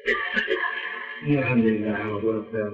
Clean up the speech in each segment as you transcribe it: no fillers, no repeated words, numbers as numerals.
الحمد لله والصلاة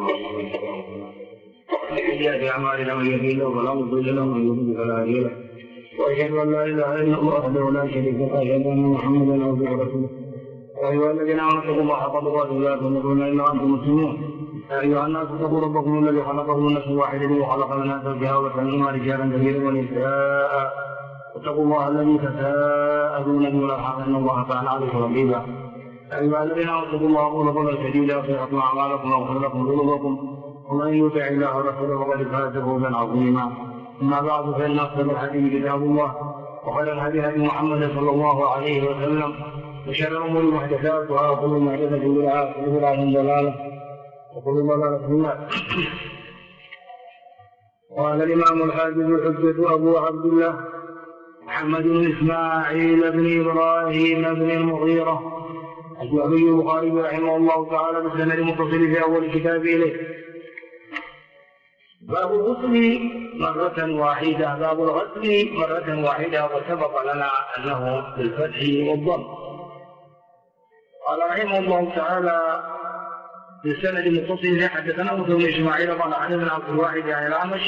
والسلام أعمالنا من يهدي الله فلا مضل له ومن يضلل فلا هادي له وأشهد أن لا إله إلا الله وحده لا شريك له وأشهد أن محمدا عبده ورسوله يا أيها الذين آمنوا اتقوا الله حق تقاته ولا تموتن إلا وأنتم مسلمون يا أيها الناس اتقوا ربكم الذي خلقكم من نفس واحدة وخلق منها زوجها وبث منهما رجالا كثيرا ونساء اتقوا الله الذي تساءلون به والأرحام إن الله كان عليكم رقيبا يا أيها الذين آمنوا اتقوا الله وقولوا قولا سديدا يغفر لكم أعمالكم ويغفر لكم ذنوبكم ومن يطع الله ورسوله فقد فاز فوزا عظيما أما بعد فإن أصدق الحديث كتاب الله وخير الهدي هدي محمد صلى الله عليه وسلم وشر الأمور محدثاتها وكل محدثة بدعة وكل بدعة ضلالة وكل ضلالة في النار. قال الإمام الحافظ الحجة أبو عبد الله محمد بن إسماعيل بن إبراهيم بن المغيرة الجعفري البخاري رحمه الله تعالى بالسند المتصل في أول كتاب إليه. باب الغسل مرة واحدة. باب الغسل مرة واحدة وسبق لنا أنه بالفتح والضم. قال رحمه الله تعالى بالسند المتصل حدثنا موسى بن إسماعيل قال حدثنا عبد الواحد عن الأعمش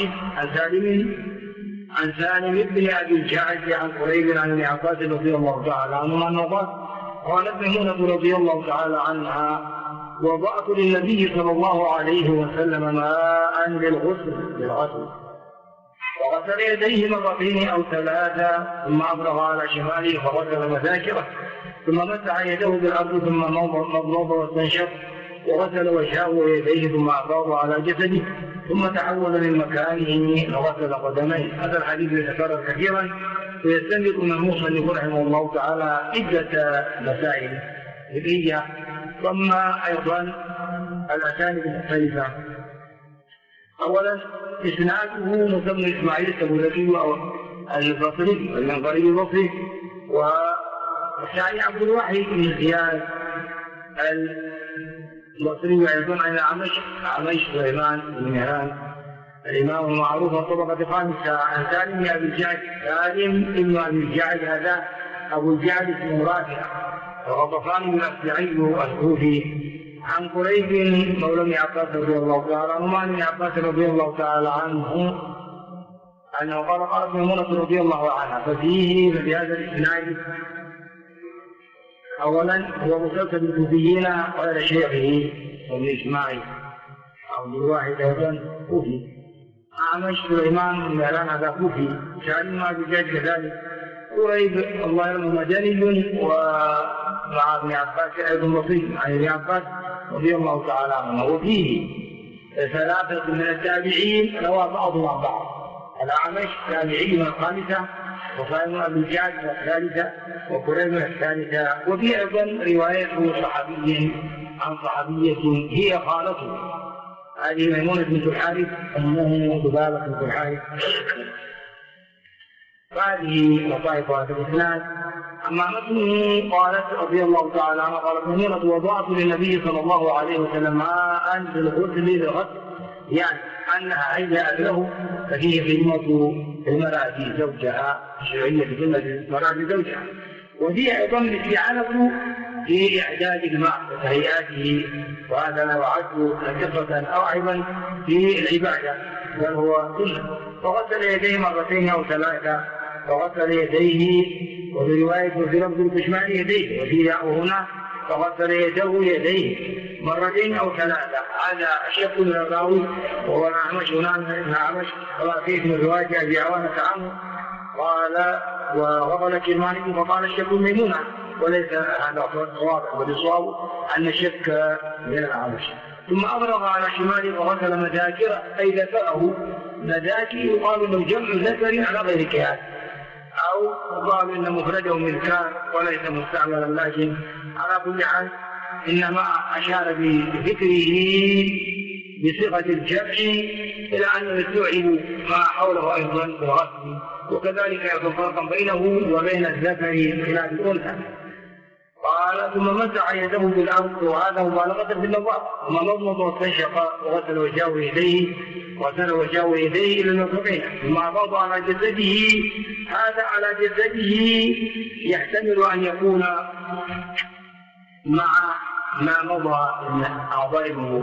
عن سالم بن أبي الجعد عن قريب عن ابن عباس رضي الله تعالى عنهما أنه قالت ميمونة رضي الله تعالى عنها وضعت للنبي صلى الله عليه وسلم ماء للغسل وغسل يديه مرتين أو ثلاثة ثم أبرغ على شماله فغسل مذاكره ثم مسح يده بالأرض ثم مضمض واستنشق وغسل وجهه ويديه ثم أفاض على جسده ثم تحول من مكانه وغسل قدميه. هذا الحديث يتكرر كثيرا ويستنبط من المصنف رحمه الله تعالى عدة مسائل فقهية ثم أيضا الأسانيد المختلفة. أولا إسناده موسى بن إسماعيل التبوذكي البصري المنقري البصري والثاني عبد الواحد بن زياد البصري أيضا عن الأعمش سليمان بن مهران الإمام المعروف والطبقة الخامسة عن سالم بن أبي الجعد. سالم بن أبي الجعد هذا أبو الجعد اسمه رافع وغطفان بن أسلعي الكوفي عن قريب مولى ابن عباس رضي الله تعالى عنهما عن ابن عباس رضي الله تعالى عنه أنه قالت ميمونة رضي الله عنها ففي هذا الإسناد أولا هو مسلسل الكوفيين غير شيخه ابن إسماعيل عبد الواحد أيضا كوفي أعمش سليمان بن مهران هذا كوفي سالم أبي الجعد كذلك قريب الله يرحمه مدني ومع ابن عباس أيضا بسيط عن ابن عباس رضي الله تعالى عنه. وفيه ثلاثة من التابعين روى بعضهم عن بعض. الأعمش تابعي من الخامسة وسالم أبي الجعد من الثالثة وقريب من الثالثة. وفي أيضا رواية صحابي عن صحابية هي خالته هذه ميمونة بنت الحارث أمه ذبابة بنت الحارث. هذه لطائف هذا الإسناد. أما متنه قالت رضي الله تعالى عنها قالت ميمونة وضعت للنبي صلى الله عليه وسلم ماء للغسل للغسل يعني أنها هيأت له ففيه خدمة المرأة زوجها شرعية خدمة المرأة زوجها. وفيه أيضا الاستعانة في إعداد الماء وتهيئاته وهذا لا يعد كثرة أو عيبا في العبادة بل هو سنة. فغسل يديه مرتين أو ثلاثة فغسل يديه وفي رواية في لفظ الكشمان يديه وفي هنا فغسل يديه مرتين أو ثلاثة. هذا أشياء من الراوي وهو الأعمش الأعمش وفيه من رواية أبي عوانة عنه قال وغسل كرماني فقال الشك ميمونة وليس هذا واضح والصواب أن الشك من الأعمش. ثم أبرغ على شماله وغسل مذاكره أي ذكره. مذاكر يقال انه جمع ذكر على غير كيان أو يقال إن مفرده مذكار وليس مستعملا لكن على كل حال إنما أشار بذكره بصيغة الجمع إلى أنه يستوعب ما حوله أيضا بالغسل. وكذلك يكون فرقا بينه وبين الذكر خلاف الأنثى. قال ثم مسح يده بالأرض وهذا مبالغة في النظر ثم مضمض واستنشق وغسل وجهه ويديه إلى المرفقين ثم أفاض على جسده. هذا على جسده يحتمل أن يكون مع ما مضى من أعضاء الوضوء،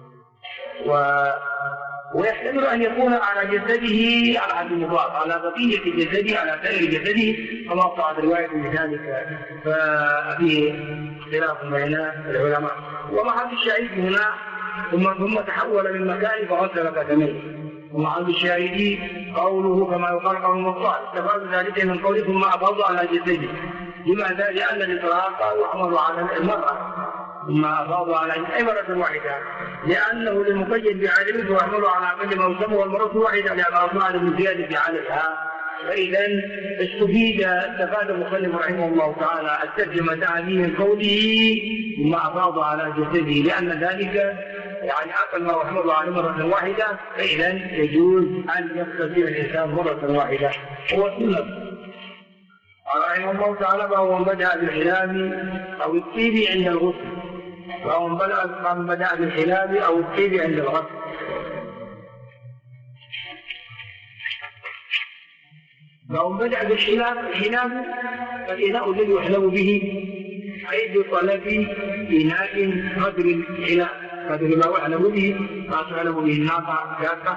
ويحتمل أن يكون على جسده على حد المضاف، على بقية جسده، على سائر جسده، كما وقعت رواية بذلك، ففيه اختلاف بين العلماء. ومحل الشاهد هنا ثم تحول من مكان فغسل قدميه، ومحل الشاهد قوله كما يقال قول المصطلح استفاد ذلك من قوله ثم أفاض على جسده. لماذا؟ لأن الإطلاق يحمل على المرأة، ثم أفاض على أي مرة واحدة، لأنه للمقيد بعدمه ويحمل على أقل ما يسمى والمرة واحدة لأن أصنع المزيادة عليها. فإذا استفاد المصنف رحمه الله تعالى الترجمة هذه من قوله ثم أفاض على جسده، لأن ذلك يعني أقل ما يحمل على مرة واحدة، فإذا يجوز أن يغتسل الإنسان مرة واحدة. هو السنة. قال رحمه الله تعالى: فهو من بدأ بالحلاب أو الطيب عند الغسل، فهو من بدأ بالحلاب أو الطيب عند الغسل. فهو من بدأ بالحلاب، الحلاب الإناء الذي يحلب به، أي بطلب إناء قدر الحلاب، قدر ما يحلب به، ما تحلب به الناقة كافة،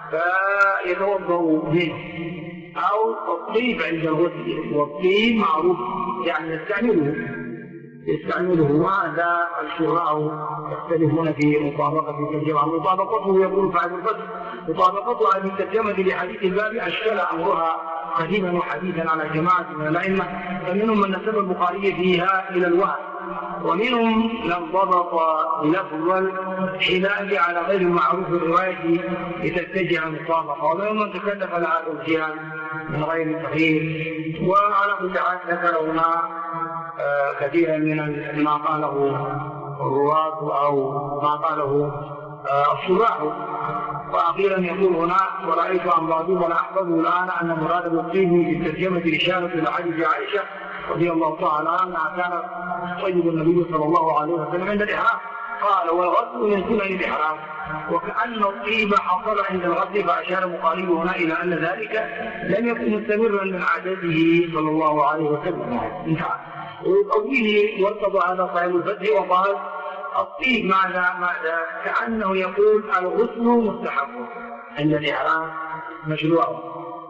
فيتوضأ منه. أو الطيب عند الغسل، والطيب معروف يعني يستعمله، وهذا الشراء يختلفون في مطابقة الترجمة. مطابقته يقول بعد الفتح مطابقته هذه الترجمة لحديث الباب أشكل أمرها قديما وحديثا على جماعة من الأئمة، فمنهم من نسب البخاري فيها إلى الوهم، ومنهم من ضبط لفظ الحلال على غير المعروف الرواية لتتجه المطابقة، ومنهم من تكلف لها توجيها من غير صحيح. وعلى كل حال ذكر هنا كثيرا من ما قاله الرواة أو ما قاله الشراح. وأخيرا يقول هنا: ورأيت عن بعضهم ولا أحفظه الآن أن مراد بالطيب في الترجمة الإشارة إلى حديث عائشة رضي الله تعالى عنها كانت طيب النبي صلى الله عليه وسلم عند الإحرام، قال: والغسل من سنن الإحرام، وكأن الطيب حصل عند الغسل، فأشار البخاري هنا إلى أن ذلك لم يكن مستمرا من عادته صلى الله عليه وسلم. انتهى. وقوله وارتضى هذا صاحب الفتح وقال: الطيب ماذا؟ كأنه يقول الغسل مستحب عند الإحرام مشروع.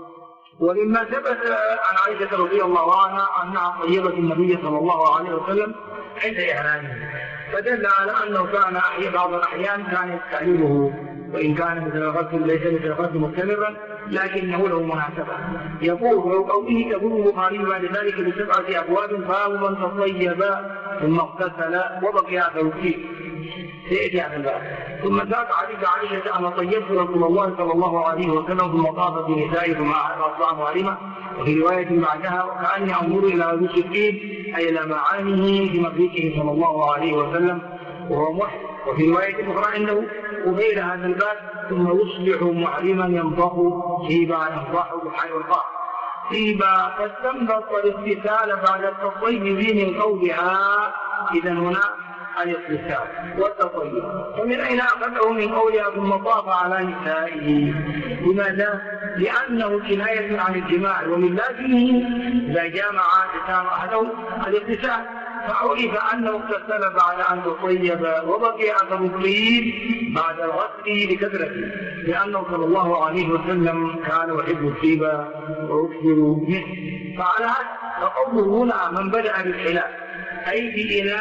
ومما ثبت عن عائشة رضي الله عنها أنها طيبت النبي صلى الله عليه وسلم عند إحرامه، فدل على أنه كان بعض الأحيان كان يستعمله، وإن كان مثل الغسل ليس مثل الغسل مستمرا لكنه له مناسبة. يقول: وقوله يقول البخاري بعد ذلك ب7 أبواب: باب من تطيب ثم اغتسل وبقي أثر الطيب، سيأتي هذا الباب. ثم ذاك حديث عائشة أن طيبت رسول الله صلى الله عليه وسلم ثم طاف بنسائه ثم أصبح معلمة، وفي رواية بعدها: وكأني أنظر إلى وجه الطيب أي إلى معانيه في مبيته صلى الله عليه وسلم وهو محرم. وفي رواية أخرى عنده قبيل هذا الباب: ثم يصبح معلما ينضح طيبا ينضح بالحي والقاف طيبا، فاستنبط الاغتسال بعد التطيب من قولها. إذا هنا الاغتسال والتطيب. ومن أين أخذه؟ من قولها ثم طاف على نسائه. لماذا؟ لأنه كناية عن الجماع، ومن لازمه إذا جامع أحدهم الاغتسال، فعرف أنه اغتسل بعد أن تطيب وبقي أثر الطيب بعد الغسل لكثرته، لأنه صلى الله عليه وسلم كان يحب الطيب ويكثر منه. فعلى هذا فقوله هنا من بدأ بالحلال أي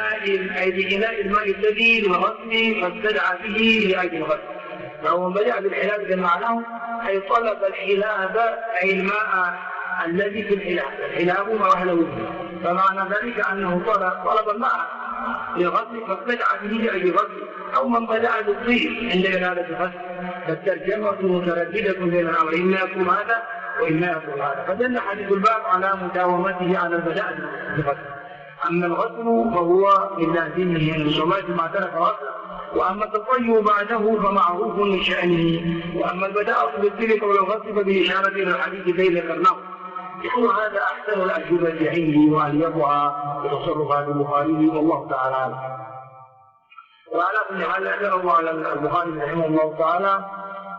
بإناء الماء الذي للغسل فابتدع به لأجل الغسل. فهو من بدأ بالحلال بمعناه أي طلب الحلاب أي الماء الذي في الحلاب ما وحله به، فمعنى ذلك أنه طلب الماء للغسل فابتدع به لأجل الغسل. أو من بدأ بالطيب عند إرادة الغسل، فالترجمة مترددة بين الأمرين، إما يكون هذا وإما يكون هذا، فدل حديث الباب على مداومته على البداء بالغسل. أما الغسل فهو من لازمه من الصلاة ما ترك غسل، وأما التطيب بعده فمعروف من شأنه، وأما البداءة بالطيب قبل الغسل فبإشارة إلى الحديث الذي ذكرناه. يقول هذا أحسن الأجوبة عندي وأليقها بتصرفات البخاري والله تعالى أعلم. وعلى كل حال أجره على البخاري رحمه الله تعالى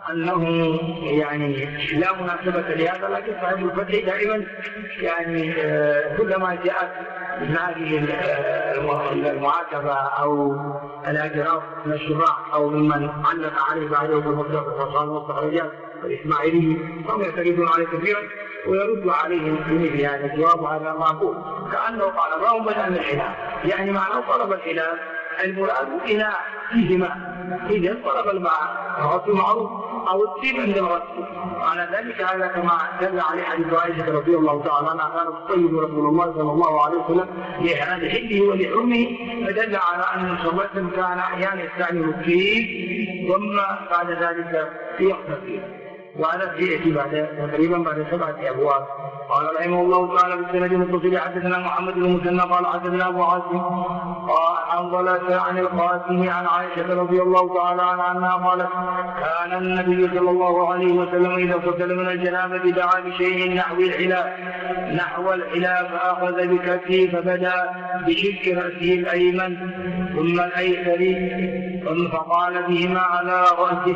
أنه يعني لا مناسبة لهذا، لكن صاحب الفتح دائما يعني كلما جاءت من هذه المعاتبة أو الاعتراف من الشراح أو ممن علق عليه بعده بالمطلق والفصال والتخرجات والإسماعيلي هم يعترضون عليه كثيرا ويرد عليهم بمثل هذا الجواب، وهذا معقول كأنه قال ما هو بدأ من الخلاف، يعني معناه طلب الخلاف المراد إناء فيه ماء، إذا طلب الماء الغسل معروف أو الطيب عند الغسل. على ذلك هذا كما دل عليه حديث عائشة رضي الله تعالى عنها كان الطيب رسول الله صلى الله عليه وسلم لإحراز حله ولحرمه، فدل على أن صلى الله عليه وسلم كان أحيانا يستعمل الطيب ثم بعد ذلك يغتسل، وهذا يأتي تقريبا بعد 7 أبواب. قال رحمه الله تعالى بالسند المتصل حدثنا محمد بن المثنى قال حدثنا أبو عاصم قال حنظلة عن القاسم عن عائشة رضي الله تعالى عنها قالت كان النبي صلى الله عليه وسلم إذا اغتسل من الجنابة دعا بشيء نحو الحلاب فأخذ بكفه فبدأ بشك رأسه الأيمن ثم الأيسر ثم فقال بهما على رأسه.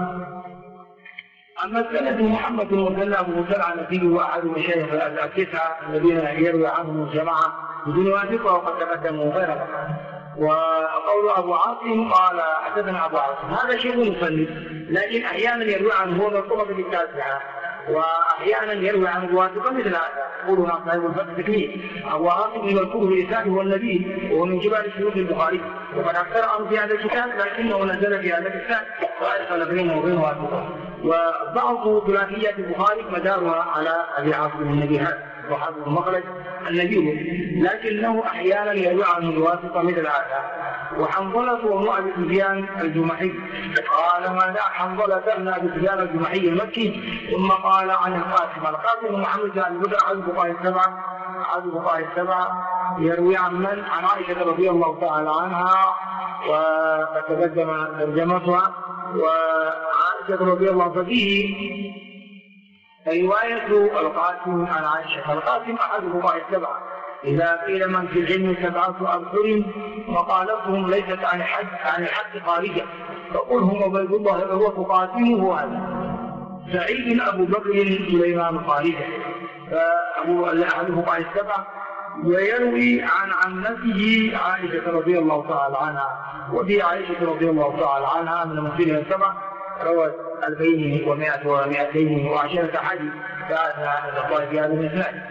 أما السند محمد بن المثنى أبو موسى العنبي وأحد مشايخ التسعة الذين يروي عنهم الجماعة بدون واسطة وقد تقدموا غيره. وقول أبو عاصم قال حدثنا أبو عاصم هذا شيء مفند، لكن أحيانا يروي عنه هو الطبقة التاسعة وأحيانا يروي عنه واثقا مثل هذا يقولون صاحب الفتح تكليف. أبو عاصم من مذكور بالإسناد هو النبي وهو من جبال شيوخ البخاري وقد أكثر عنه في هذا الكتاب، لكنه نزل في هذا الكتاب وأدخل بينه وبين واثقا. وبعض ثلاثيات البخاري مدارها على أبي عاصم النبي هذا وحافظ المخرج النبي، لكنه أحيانا يروي عنه الواسطة مثل هذا. وحنظلة وهو أبي سفيان الجمحي قال ماذا حنظلة بن أبي سفيان الجمحي المكي ثم قال عن القاسم محمد بن بدر عن الفقهاء السبعة يروي عن من؟ عن عائشة رضي الله تعالى عنها وقد تقدم ترجمتها. وعائشة رضي الله عنها فيه رواية القاسم عن عائشة. القاسم أحد الفقهاء السبعة إذا قيل من في العلم 7 أبحر مقالتهم ليست عن الحق خارجة فقل هم عبيد الله هو تقاسمه هو هذا سعيد أبو بكر سليمان خارجة. أحد الفقهاء السبعة ويروي عن عمته عائشة رضي الله تعالى عنها، وفي عائشة رضي الله تعالى عنها من المسلمين السبعة روت 2100 و210 حديث في هذا الإسناد.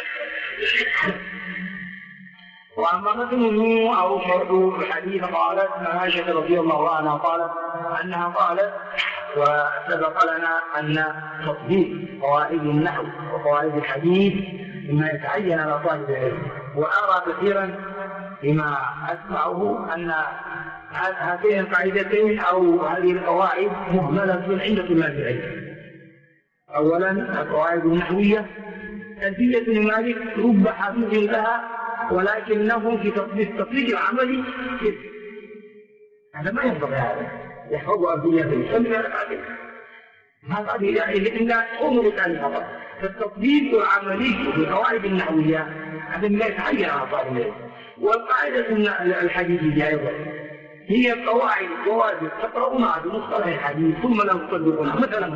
وأما متنه أو شرح الحديث قالت عائشة رضي الله عنها قالت أنها قالت وسبق لنا أن تطبيق قواعد النحو وقواعد الحديث مما يتعين على طالب العلم، وأرى كثيرا بما أسمعه أن هاتين القاعدتين أو هذه القواعد مهملة عند طلاب العلم. أولا القواعد النحوية ألفية مالك رب حافظ لها ولكنه في التطبيق العملي هذا ما ينبغي هذا يحفظ ألفية السنة هذه إلا أمور ثانية فقط. فالتطبيق العملي في القواعد النحوية هذا لا يتعين على طالب العلم. والقاعدة الحديثية أيضا هي القواعد الثوابت تقرؤونها بمصطلح الحديث ثم لا تصدقونها. مثلا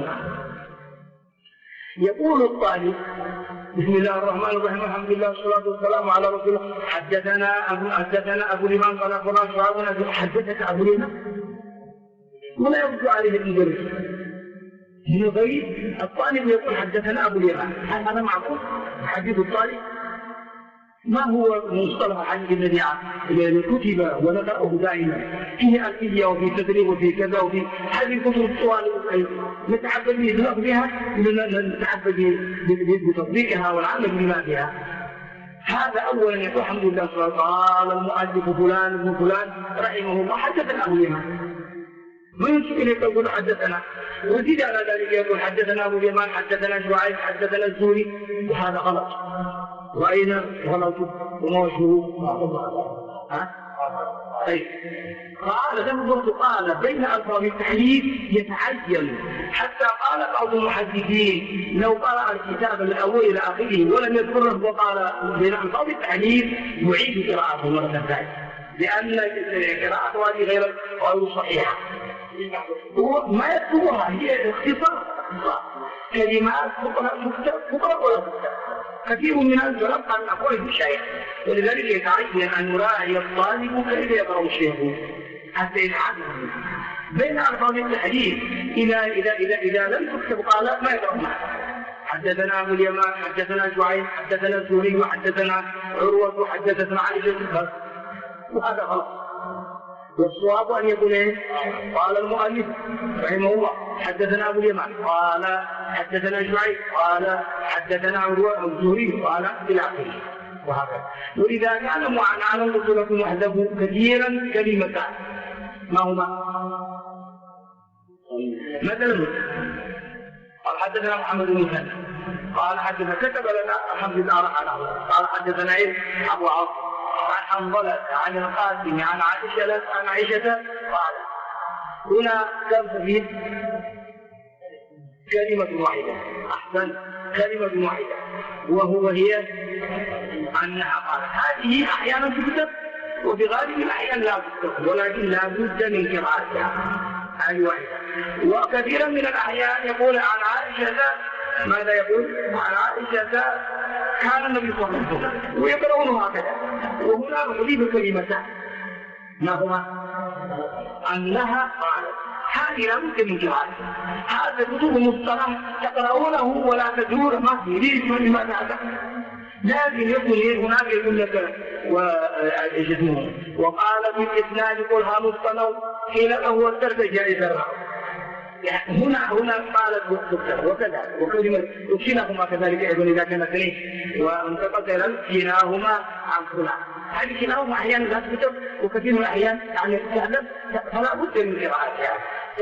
يقول الطالب بسم الله الرحمن الرحيم الحمد لله والصلاة والسلام على رسول الله حدثنا أبو الإمام قال أخبرنا شعبنا حدثك أبو الإمام ولا يرد عليه المدرس من غير الطالب يقول حدثنا أبو الإمام. هل هذا معقول؟ حديث الطالب ما هو مصطلح الحديث الذي كتب ونقرأه دائما فيه الفيديا وفي تدريب وفي كذا وفي هذه الكتب الطوال نتعبد بها نتعبد بتطبيقها والعمل بما فيها. هذا أولا يقول الحمد لله قال المؤلف فلان ابن فلان رحمه الله حدثنا أبو اليمان ما يمكن يقول حدثنا، وزيد على ذلك يقول حدثنا أبو اليمان حدثنا شعيب حدثنا الزهري وهذا غلط. وأين غلط وما وجهه؟ طيب قال ذنبه قال بين ألفاظ التحديث يتعين حتى قال بعض المحدثين لو قرأ الكتاب الأول إلى آخره ولم يذكره وقال بين ألفاظ التحديث يعيد قراءته مرة ثانية لأن قراءته هذه غير صحيحة هو ما يكتبها، هي اختصار كلمات تقرأ ولا تكتب. كثير من الجرب أن أقول بشيء، ولذلك يتعين أن يراعي الطالب كيف يقرأ الشيخ حتى يتعلم. بين ألفاظ التحديث إذا لم تكتب قال ما يقرأ معه. حدثنا أبو اليمان، حدثنا شعيب، حدثنا الزهري، حدثنا عروة، حدثنا عائشة، وهذا غلط. والصواب أن يقول إيه؟ قال المؤلف رحمه الله حدثنا أبو اليمان قال حدثنا شعيب قال حدثنا عروة الزهري قال إلى آخره وهكذا. وإذا كان معنى قلت لكم وحده كثيرا كلمتان ما هما؟ مثلا قال حدثنا محمد بن مسلم قال حدثنا كتب لنا الحمد لله قال حدثنا إيه؟ أبو عاصم عن حنظلة عن القاسم عن عائشة قال هنا كم فيه كلمة واحدة. أحسن، كلمة واحدة وهي أنها قالت. هذه أحيانا تكتب وفي غالب الأحيان لا تكتب، ولكن لا بد من قراءتها. هذه واحدة. وكثيرا من الأحيان يقول عن عائشة، ماذا يقول؟ عن عائشة كان النبي صلى الله عليه وسلم ويقرؤون هكذا. وهنا أضيف كلمتان ما هما؟ أنها قالت. هذه لا بد من قراءتها. هذا كتب مصطلح تقرؤونه ولا تدور ما في ليش لماذا هذا؟ لكن يكون هناك يقول لك وجسمه وقال في الإسناد قلها مصطلح قيل له السرد جائزة. هنا قالت وكذا وكلمة وكلاهما كذلك أيضا إذا كان اثنين وانتقل كلاهما عن فلان. هذه كلاهما أحيانا لا تكتب وكثير من الأحيان يعني تعلم فلا بد من قراءتها.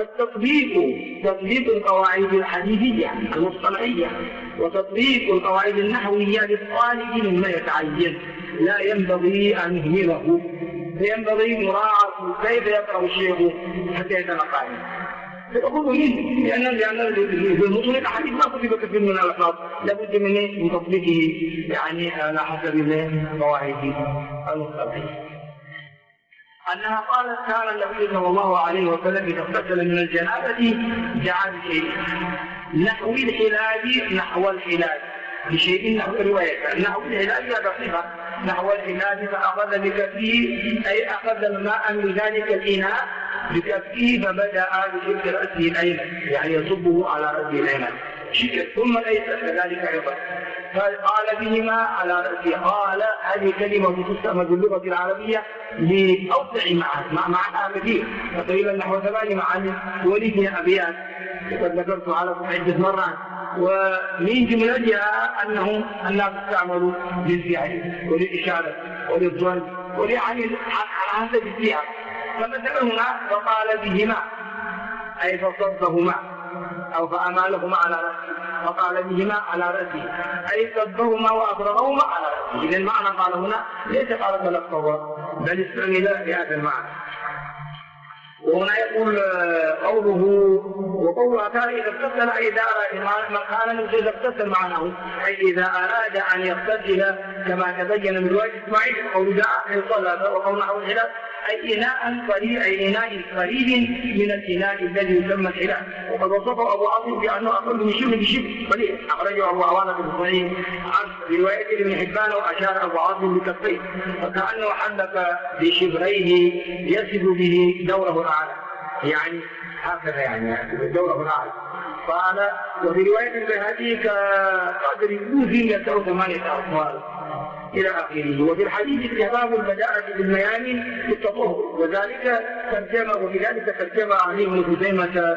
تطبيق القواعد الحديثية المصطلحية وتطبيق القواعد النحوية للطالب مما يتعين لا ينبغي أن يهمله، فينبغي مراعاة كيف يقرأ الشيخ حتى يتنقل. فأقول لأن في المصطلح الحديث ما كتب كثير من الألفاظ لابد من تطبيقه يعني على حسب القواعد المصطلحية. أنها قالت كان النبي صلى الله عليه وسلم إذا اغتسل من الجنابة جعل شيء نحو الحلال نحو الحلال بشيء نحو الرواية نحو الحلال هذا صفة نحو الحلال فأخذ بكفه أي أخذ الماء من ذلك الإناء بكفه فبدأ بشق رأسه الأيمن يعني يصبه على رأسه الأيمن ثم الأيسر كذلك أيضا قال بهما على رأسه. قال هذه كلمة تستعمل باللغة العربية لأوسع معناها كثير تقريبا نحو 8 معاني ولدها أبيات وقد ذكرت عليكم عدة مرات ومن جملتها أنها تستعمل للفعل وللإشارة وللظن وليعني على حسب السياق. فمثلا هنا وقال بهما أي فصبهما أو فأمالهما على رأسه وقال بهما على رأسه أي صبهما وأفرغهما على رأسه. إذا المعنى قال هنا ليس قال تلقوا بل استعمل بهذا المعنى. وهنا يقول وقولها كان إذا اغتسل أي دار من كان إذا اغتسل معناه أي إذا أراد أن يغتسل كما تبين من رواية إسماعيل قول دعا صلى وقول نحو الحلال أي إناء قريب من الإناء الذي يسمى الحلال. وقد وصفه أبو عاصم بأنه أقل من شبه بشبه قليل أخرجه أبو عوانة بن صحيح عن رواية ابن حبان وأشار أبو عاصم بكفيه فكأنه حلق بشبريه يصف به دوره الأعلى يعني هكذا يعني دوره الأعلى. قال وفي رواية البيهقي كقدر يوزن له 8 أطوال إلى آخره. وفي الحديث استحباب البداءة بالميامن في التطهر وذلك وبذلك ترجمة عليه ابن خزيمة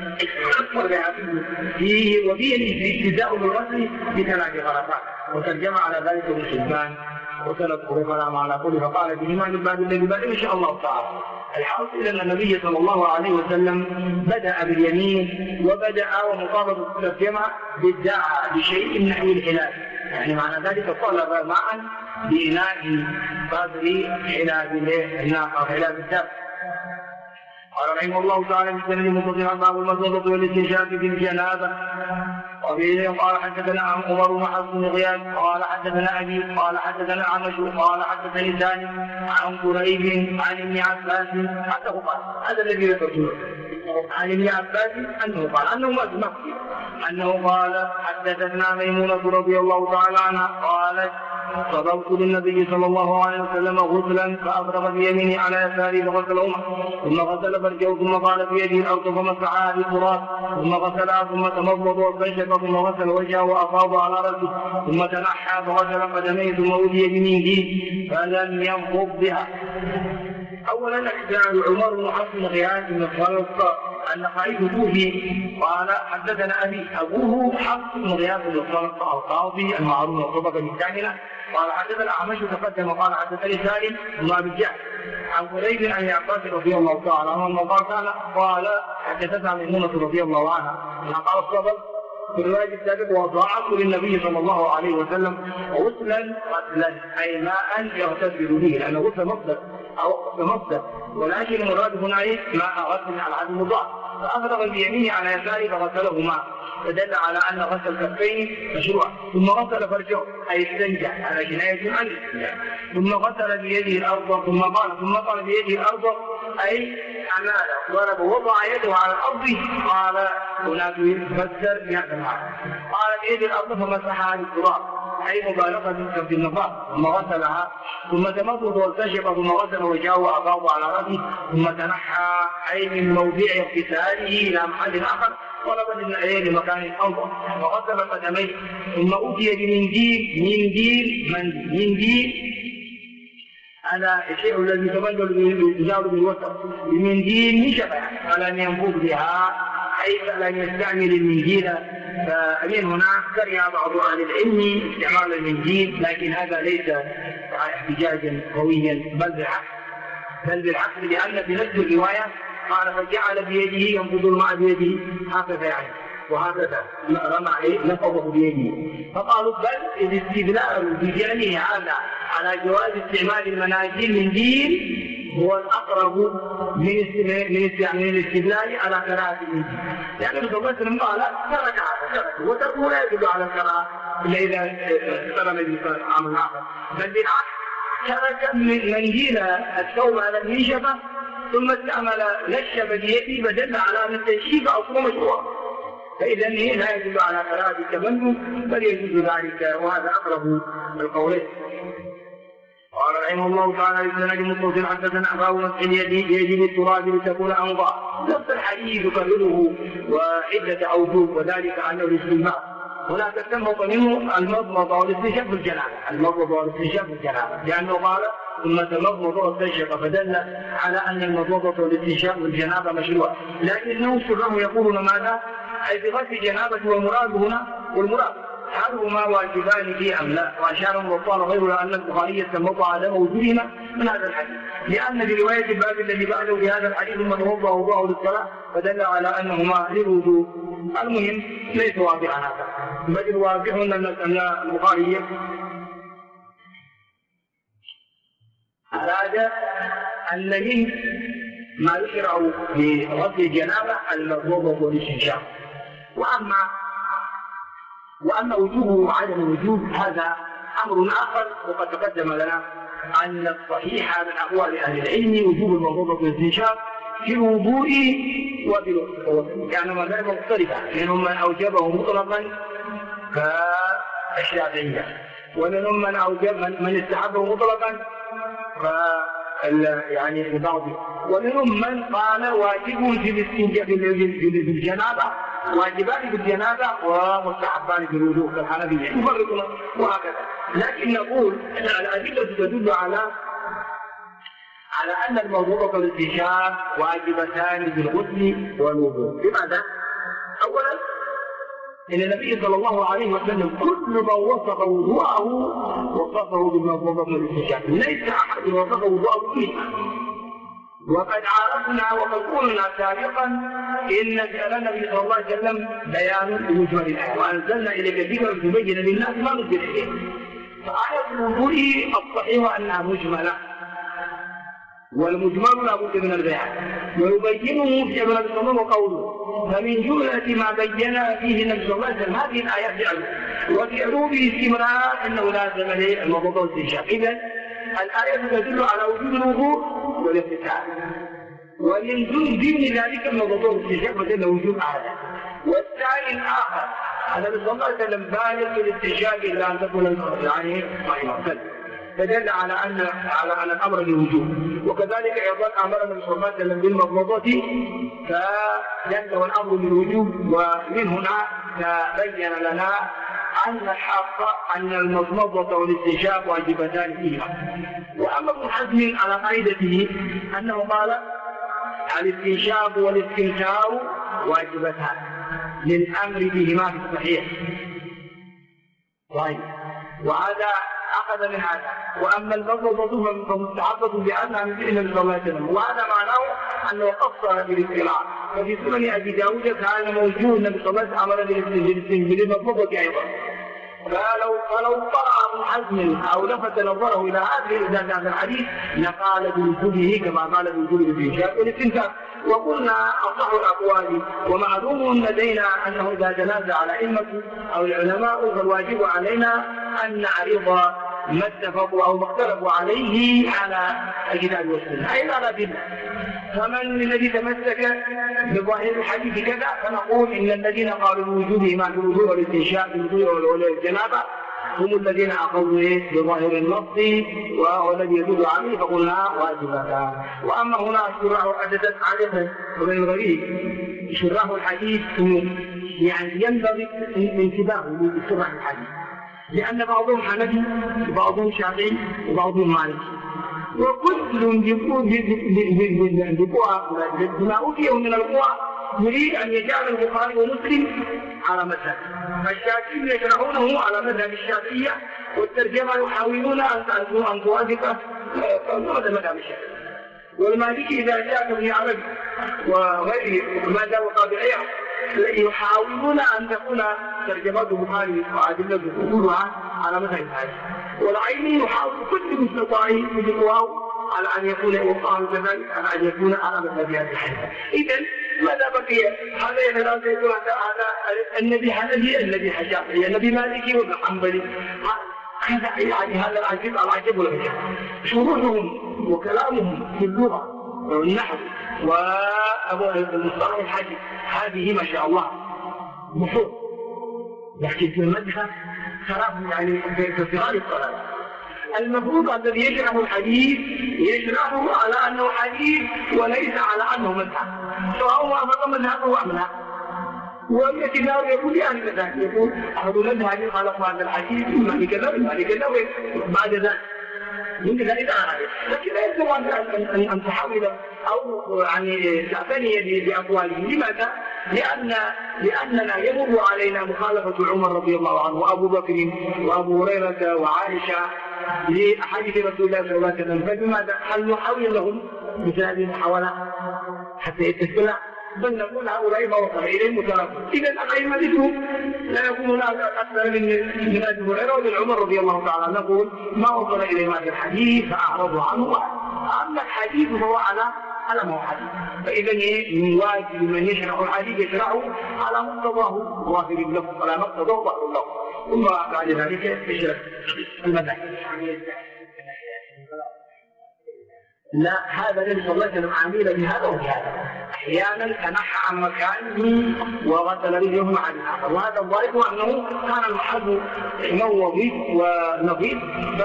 فيه وفيه الابتداء بالغسل ب3 غرفات وترجمة على ذلك ابن حبان وسنذكر كلام على قوله فقال بهما من بعد الذي بعد إن شاء الله تعالى. الحاصل أن النبي صلى الله عليه وسلم بدأ باليمين وبدأ ومطابقة الترجمة بالدعاء بشيء نحو الحلال يعني معنى ذلك طلب معا بإناء قدر حلال الدم. قال رحمه الله تعالى في السنة المتصلة باب المسجد والاستنشاق في الجنابة. وبه قال حدثنا عمر بن حفص بن غياث قال حدثنا أبي قال حدثنا عمش قال حدثني ثاني عن قريب عن ابن عباس حتى قال هذا الذي ذكرته عن ابن عباس أنه قال أنه قال حدثتنا ميمونة رضي الله تعالى عنها قالت صدرت للنبي صلى الله عليه وسلم غسلا فأفرغ بيمينه على يساره فغسلهما ثم غسل فرجه ثم قال بيده الأرض فمسحها بالتراب ثم غسلها ثم تمضمض واستنشق ثم غسل وجهه وأفاض على رأسه ثم تنحى فغسل قدميه ثم أوتي بمنجيل فلم ينفض بها. أولا احتجاج عمر بن حفص بن غياث بن الخلق النخعي توفي قال حدثنا أبوه حفص بن غياث بن الخلق القاضي المعروف والطبقة الكاملة قال حدثنا الأعمش تقدم قال حدثني سالم بن أبي الجعد عن قريب عن عباس رضي الله تعالى عنه قال حدثتنا ميمونة رضي الله عنها قال الصبر في الرواية السابقة وضاعت للنبي صلى الله عليه وسلم غسلا أي ماء يغتسل به لأنه غسل مصدر ولكن المراد هنا ماء غسل على عدم مضاعف فأفرغ بيمينه على يساره فغسلهما فدل على أن غسل الكفين مشروع ثم غسل فرجه أي استنجى على جناية عن الاستنجاء ثم غسل بيده الأرض ثم قال بيده الأرض أي أماله ضرب وضع يده على الأرض قال هناك يفسر بهذا المعنى قال بيده الأرض فمسحها بالتراب أي مبالغة في النظافة ثم غسلها ثم تمضمض واستنشق ثم غسل وجهه وأفاض على رأسه ثم تنحى أي من موضع اغتساله إلى محل آخر ولبد النعيين لمكان أوضح وغسل قدميه ثم أوتي بمنديل هذا الشيء الذي تبدل بالوسط بمنديل نشفة فلم ينفض بها أي فلم يستعمل المنديل. فمن هنا كره بعض أهل العلم استعمال المنديل لكن هذا ليس احتجاجا قويا بل بالعكس لأن في نفس الرواية قال فجعل بيده ينفض الماء بيده هكذا يعني وهكذا رمى نفضه بيده فقالوا بل الاستدلال بجعله هذا على جواز استعمال المناديل من دين هو الأقرب من الاستدلال على كراهة المنديل لأن الرسول صلى الله عليه وسلم قال ترك هذا وتركه لا يدل على الكراهة إلا إذا استلم الإنسان عام آخر بل بالعكس ترك منديل الثوب على المنشفة ثم استعمل نشف بيده فدل على أن التنشيف أصله مشروع فإذا لا يدل على كراهة التبنج بل يجوز ذلك وهذا أقرب القولين. قال رحمه الله تعالى لسند متصل حدثنا أخاه مسح اليد بالتراب لتكون أنضاء نفس الحديث يكرره وعدة أوجه وذلك أنه الاستجماع هناك تنبط منه المضمضة والاستنشاق بالجنابة لأنه قال ثم تمضمض واستنشق فدل على أن المضمضة والاستنشاق بالجنابة مشروع لكنه سره يقولون ماذا؟ أي بغسل الجنابة والمراد هنا والمراد هل هما واجبان فيه أم لا؟ وأشار وقال غيره أن البخاري استنبط عدم وجودهما من هذا الحديث لأن برواية الباب الذي بعده بهذا الحديث ثم توضأ وضوءه للصلاة فدل على أنهما للوجوب. المهم ليس واضحا هذا بل الواضح أن البخاري أراد أن من ما يشرع في غسل الجنابة المضمضة والاستنشاق وأما وجوبه وعدم وجوب هذا أمر آخر وقد تقدم لنا أن الصحيح من أقوال أهل العلم وجوب المضمضة والاستنشاق في الوضوء وبالوضوء يعني مذاهب مختلفة منهم من أوجبه مطلقا كالشافعية ومنهم من استحبه مطلقا يعني ببعضه ومنهم من قال واجب في الاستنجاء بالجنابة واجبان في الجنابة ومستحبان في الوضوء كالحنفية يفرقون وهكذا لكن نقول أن الأدلة تدل على أن الموضوع والاستنشاق واجبتان في الغسل والوضوء. لماذا؟ أولا إن النبي صلى الله عليه وسلم كل من وصف وضوءه وصفه بالموضوع والاستنشاق ليس أحد وصف وضوءه فيه وقد عرفنا وقد قلنا سابقا إن فعل النبي صلى الله عليه وسلم بيان لمجمل الآية وأنزلنا إليك ذكرا لتبين للناس ما نزل إليهم فآية الوضوء الصحيح أنها مجملة والمجمل لا بد من البيان ويبينه في ابن الصمم وقوله فمن جملة ما بين فيه النبي صلى الله عليه وسلم هذه الآيات فعله وفعله باستمرار أنه لازم له الموضوع والاستنشاق. إذن الآية تدل على وجود الوضوء والاغتسال. ومن ضمن ذلك الموضوع الاستنشاق مثلا وجود أعلى. والثاني الآخر النبي صلى الله عليه وسلم بالغ في الاستنشاق إلا أن تكون يعني صائما، فدل على أن الأمر للوجوب. وكذلك أيضا أمر النبي صلى الله عليه وسلم بالمضمضة فدل الأمر للوجوب. ومن هنا تبين لنا أن الحق أن المضمضة والاستنشاق واجبتان فيها. وأما ابن حزم على قاعدته أنه قال الاستنشاق والاستنثار واجبتان للأمر بهما في الصحيح. طيب، وهذا أخذ من هذا. وأما المضمضة فمستحبة بأنها من فعل النبي صلى الله عليه وسلم، وهذا معناه أنه قصر بالاستقراء. وفي سنن أبي داود كان موجود النبي صلى الله عليه وسلم أمر بالمضمضة أيضا. فلو قرأ ابن حزم أو لفت نظره إلى هذا الحديث لقال بوجوده كما قال بوجوب الاستنشاق والاستنثار. وقلنا أصح الأقوال ومعلوم لدينا أنه إذا تنازع الأئمة أو العلماء فالواجب علينا أن نعرض ما اتفقوا أو ما اختلفوا عليه على الكتاب والسنة، أي على ديننا. فمن الذي تمسك بظاهر الحديث كذا فنقول إن الذين قالوا بوجوده مع الوجوب والاستنشاق والجنابة هم الذين أخذوا بظاهر النص والذي يدل عليه فقلنا واجبا. وأما هنا شراح حدثت عادة ومن الغريب شراح الحديث يعني ينبغي انتباهه لشراح الحديث، لأن بعضهم حنفي وبعضهم شافعي وبعضهم مالكي، وكل بما أوتيه من القوى يريد أن يجعل البخاري ومسلم على مذهب. فالشافعي يشرحونه على مذهب الشافعية، والترجمة يحاولون أن توافق مذهب الشافعي. والمالكي إذا جاء ابن عربي وغيره ما دام طابعيه يحاولون أن تكون ترجمات البخاري وأدلته كلها على مذهب الحديث. والعيني يحاول كل مستطاعه بقواه على أن يكون القرآن كذلك، على أن يكون على مذهب الحديث. إذن ماذا بقي؟ هذا يتنازع يقول هذا النبي حنفي، النبي شافعي، النبي مالكي ولا حنبلي. هذا العجب ولا بشر. شروحهم وكلامهم في اللغة والنحو ومصطلح الحديث هذه ما شاء الله مفروض، لكن في المذهب خلاف يعني في غاية الصلاة. المفروض الذي يشرح الحديث يشرحه على أنه حديث وليس على أنه مذهب، سواء وافق مذهبه أم لا. والكتاب يقول يعني كذا، يقول أحد المذهب خالف هذا الحديث إما لكذا إما لكذا بعد ذلك من ذلك عليه. لكن لا يجب أن تحاول أو يعني تعتني بأقواله. لماذا؟ لأننا يمر علينا مخالفة عمر رضي الله عنه وأبو بكر وأبو هريرة وعائشة لأحاديث رسول الله صلى الله عليه وسلم. فبماذا؟ هل نحاول لهم مثل هذه المحاولة حتى يتسلل؟ بل نقول هؤلاء ما وصل إليهم متناقض. إذا الأئمة لا يكون أكثر من أبي هريرة ومن عمر رضي الله تعالى. نقول ما وصل إليهم هذا الحديث فأعرضوا عنه. أما الحديث فهو على ما هو حديث. فإذا من واجب من يشرح الحديث يشرحه على مقتضاه ظاهر اللفظ، على مقتضاه ظاهر اللفظ، ثم بعد ذلك يشرح المذاهب. لا، هذا النبي صلى الله عليه وسلم عامل بهذا وبهذا. احيانا تنحى عن مكانه وغسل رجله عن الاخر، وهذا الظاهر انه كان المحب نظيف ونظيف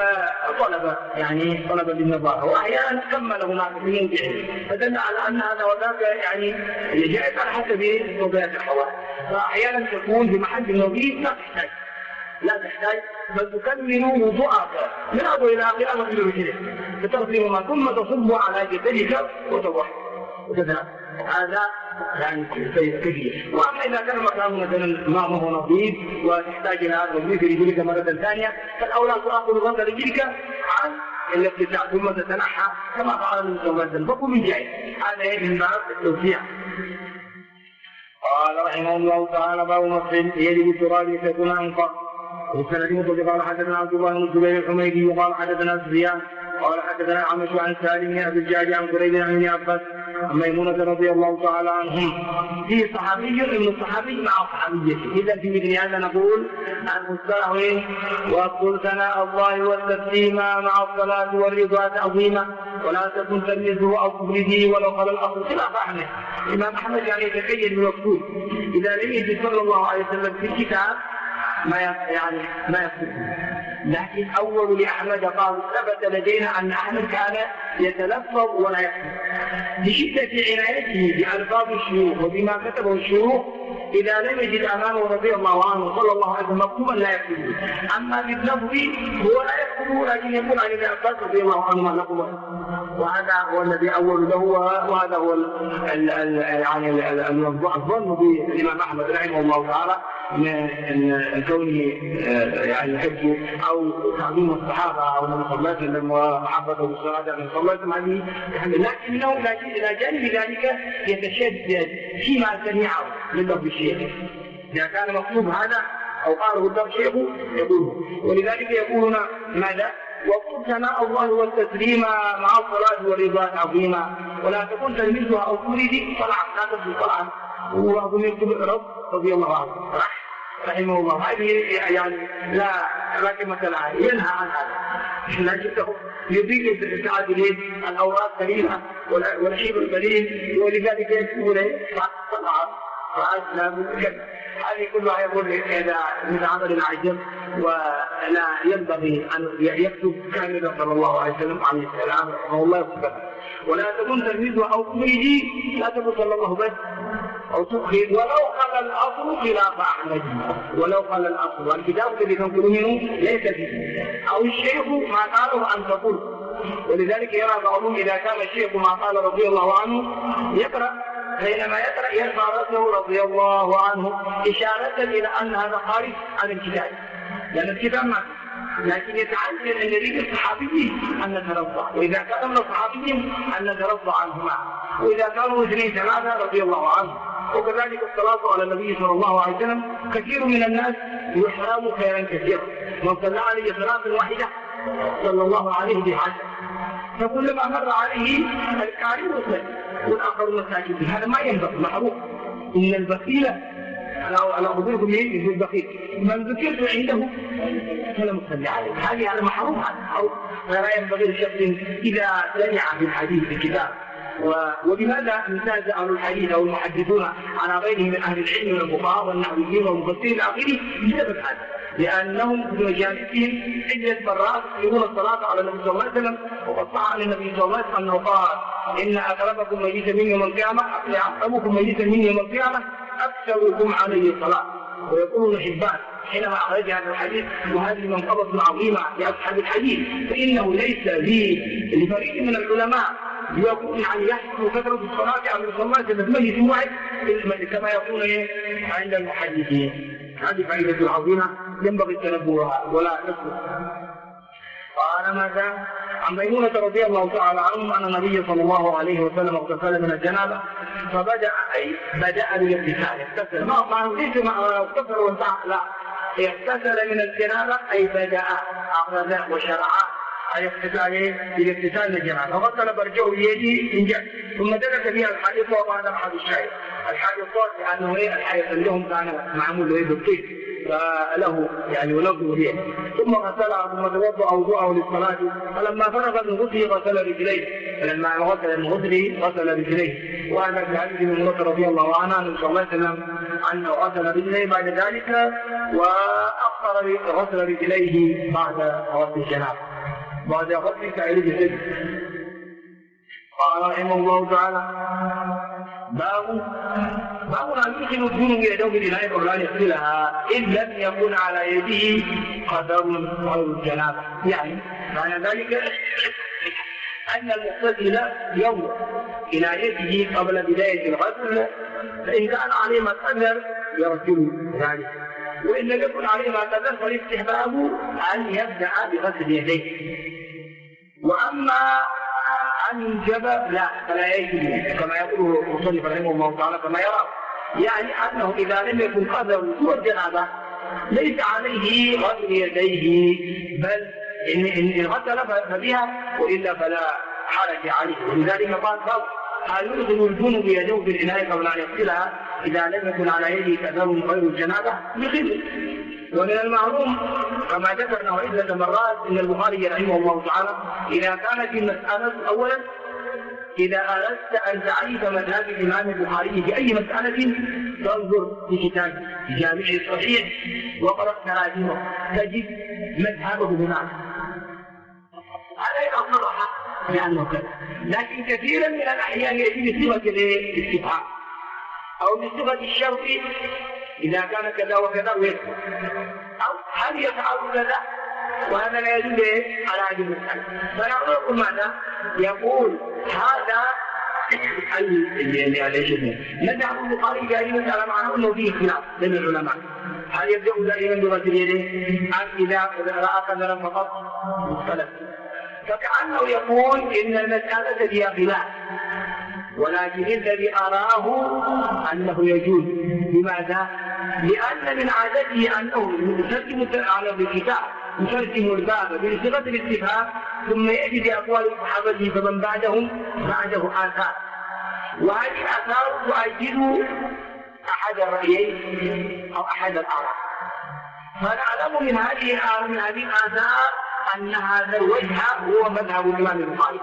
فطلب بالنظافه، واحيانا كمل هناك من ينجح، فدل على ان هذا وذاك يعني جاءت على حسب طبيعه الحوادث. فاحيانا تكون بمحل نظيف لا تحتاج بل تكمل وضوءك من أول إلى آخر أمر برجلك، فتغسلهما ثم تصب على جسدك وتضحك وكذا. هذا يعني كثير. وأما إذا كان مكانه مثلا ما هو نظيف وتحتاج إلى تنظيف رجلك مرة ثانية فالأولى تأخذ غسل رجلك عن الاقتساع ثم تتنحى كما فعل النبي صلى الله عليه وسلم، فكل جائز. هذا من باب التوسيع. قال رحمه الله تعالى: باب مسح اليد بالتراب تكون أنفع. وسند مطلق قال حدثنا عبد الله بن الزبير الحميدي وقال حدثنا سفيان قال حدثنا عمش عن سالم بن ابي الجعد عن قريب عن ابن عباس عن ميمونة رضي الله تعالى عنهم. في صحابي ابن الصحابي مع صحابيته. اذا في مثل هذا نقول المستحوين وقل ثناء الله والتسليم مع الصلاة والرضا تعظيما. ولا تكن تلمزه أو تبرده ولو قال الأصل خلاف أحمد. الإمام أحمد يعني يتقيد بالمقصود، إذا لم يجد صلى الله عليه وسلم في الكتاب ما يكتب. لكن أول لأحمد قال ثبت لدينا أن أحمد كان يتلفظ ولا يكتب لشدة عنايته بألفاظ الشيوخ وبما كتبه الشيوخ. إذا لم يجد أمامه رضي الله عنه صلى الله عليه وسلم مكتوبا لا يكتبه. أما باللفظ هو لا يكتبه، لكن يقول عن ابن عباس رضي الله عنه ما نقوله، وهذا هو الذي أول له، وهذا هو الظن بالإمام أحمد رحمه الله تعالى من كونه يعني يحب أو تعظيم الصحابة أو النبي صلى الله عليه وسلم ومحبته بالصحابة من صلى الله عليه وسلم، لكنه إلى جانب ذلك يتشدد فيما سمعه للفظ الشيخ. إذا كان مطلوب هذا أو قاله الدر شيخه يقوله. ولذلك يقولون ماذا؟ وقل ثناء الله والتسليم مع الصلاة والرضا عظيما، ولا تكن تلميذها أو تريد طلعا، لا تبدو طلعا. وهم يكتب رب رضي الله عنه رحمه الله. هذه يعني لا كلمة لها، ينهى عن هذا. لكنه يضيق التعادلين الأوراق قليلة والحيب القليل، ولذلك يكتبون طلعا فأسلم كذا. هذه كلها يقول إذا عمل العجب، ولا ينبغي أن يكتب كاملا صلى الله عليه وسلم عليه السلام رحمه الله يكتب. ولا تكن تلميذه أو تريدي، لا تكن صلى الله بس أو تؤخذ ولو قال الأصل خلاف أحمد، ولو قال الأصل والكتاب الذي تنقل منه ليس فيه، أو الشيخ ما قاله أن تقول. ولذلك يرى بعضهم إذا كان الشيخ ما قال رضي الله عنه يقرأ، بينما يقرأ يرفع رأسه رضي الله عنه إشارة إلى أن هذا خارج عن الكتاب، لأن الكتاب ما، لكن يتعين أن يريد الصحابي أن نترضى، وإذا كان من الصحابي أن نترضى عنهما، وإذا كانوا اثنين ثلاثة رضي الله عنه. وكذلك الصلاة على النبي صلى الله عليه وسلم، كثير من الناس يحرم خيرا كثيرا، من صلى عليه صلاة واحدة صلى الله عليه بحاجة، فكلما مر عليه الكاري وصل والآخر مساجد. هذا ما ينبغي، معروف إن البخيل، أنا أخبركم من البخيل من ذكرت عنده فلا مصلي عليه. هذا محروم عنه، ولا ينبغي لشخص إذا سمع بالحديث الكتاب. وبماذا امتاز أهل الحديث أو المحدثون على غيرهم من أهل العلم والفقهاء والنحويين والمفسرين الآخرين بسبب هذا؟ لأنهم في مجالسهم عدة مرات يقولون الصلاة على النبي صلى الله عليه وسلم، وقد صح عن النبي صلى الله عليه وسلم أنه قال: إن أقربكم ميتا من يوم القيامة، أقربكم ميتا من يوم القيامة أكثركم عليه الصلاة. ويقول ابن حبان حينما أخرج هذا الحديث: وهذه منقبة عظيمة لأصحاب الحديث، فإنه ليس لفريق من العلماء يقول يعني يحصل كثرة الصلاة على صلى الله عليه وسلم مجلس واحد كما يقول عند المحدثين. هذه فائدة عظيمة ينبغي التنبه ولا تسلط. قال ماذا؟ عن ميمونة رضي الله تعالى عنهم أن النبي صلى الله عليه وسلم اغتسل من الجنابة، فبدأ بالاغتسال، اغتسل ما ليس اغتسل وانتهى، لا، اغتسل من الجنابة أي بدأ أخذ وشرع أي اغتسال من الجنابة، فغسل برجه بيده من جهة، ثم دلك بها الحديث وبعد أحد الشيء الحديث لأنه الحديث لهم كان معمول له بالطيب فله يعني ولفظه به، ثم غسلها ثم توضأ وضوءه للصلاة، فلما فرغ من غسله غسل رجليه، فلما غسل من غسله غسل رجليه. وهذا في حديث ميمونة رضي الله عنها أن صلى الله عليه وسلم أنه غسل رجليه بعد ذلك، وأخر غسل رجليه بعد غسل الجنابة، بعد غسل سائر جسده. قال رحمه الله تعالى: باب أن يدخل الجنوب يده بالإناء قبل أن يغسلها إذ لم يكن على يده قدر غير الجنابة. يعني معنى ذلك أن المغتسل يوم إنايته قبل بداية الغسل، فإن كان عليه ما قدر يرسل ذلك، وإن لم يكن عليه ما قدر فالاستحباب أن يبدأ بغسل يديه. وأما عن الجبل لا، فلا يجب كما يقول المصنف رحمه الله تعالى كما يرى، يعني أنه إذا لم يكن قدر الجنابة ليس عليه غسل يديه، بل إن غسل فبها وإلا فلا حرج عليه. ولذلك قال: هل يدخل الجنوب يده بالإناء قبل أن يغسلها إذا لم يكن على يده قدر غير الجنابة؟ بغسل. ومن المعلوم كما ذكرنا عدة مرات أن البخاري رحمه الله تعالى إذا كانت المسألة أولا إذا أردت أن تعرف مذهب الإمام البخاري في أي مسألة تنظر في كتابه جامع الصحيح وقرأ تراجمه تجد مذهبه بمعنى هذا أصرح بأنه كذا، لكن كثيرا من الأحيان يأتي بصيغة الاستفهام أو بصيغة الشرط إذا كان كذا وكذا ويكذب، أو هل يفعل كذا وهذا لا يدل على هذه المسألة. فنقول ماذا؟ يقول هذا مذهب البخاري في هذه المسألة معناه أنه فيه خلاف بين العلماء، هل يبدأ دائما بغسل اليدين أم إذا رأى قدرا فقط مختلف. فكأنه يقول إن المسألة فيها خلاف، ولكن الذي أراه أنه يجوز. لماذا؟ لأن من عادته أنه يسلم على الكتاب يسلم الباب بصيغة الاستفهام ثم يأتي بأقوال الصحابة فمن بعده آثار، وهذه الآثار تؤيد أحد الرأيين أو أحد الآراء. فنعلم من هذه الآثار أن هذا الوجه هو مذهب الإمام البخاري.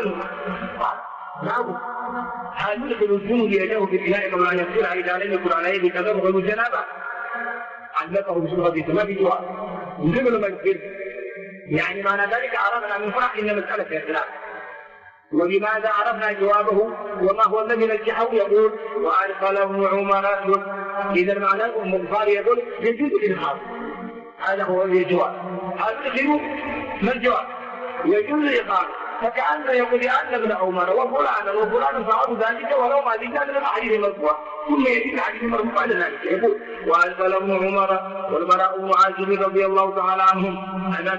نعم، هل يدخل الجنود يده في الإناء قبل أن يغسلها إذا لم يكن على يده تدرج الجنابة؟ علقه بصيغة ما في جواب وجمل ما يغسل، يعني معنى ذلك عرفنا من فرح إن مسألة اختلاف. ولماذا عرفنا جوابه وما هو الذي نجحه؟ يقول وأدخله عمر. إذا معناه أن البخاري يقول يجوز الإدخال، هذا هو الجواب. هل يدخل ما الجواب؟ يجوز الإدخال. فكأنه يقول لأن ابن عمر وفلان فعلوا ذلك ولو ما ذكر من الأحاديث المرفوعة ثم يأتي الحديث المرفوع على ذلك. يقول وأدخل ابن عمر والبراء بن عازب رضي الله تعالى عنهم، هذا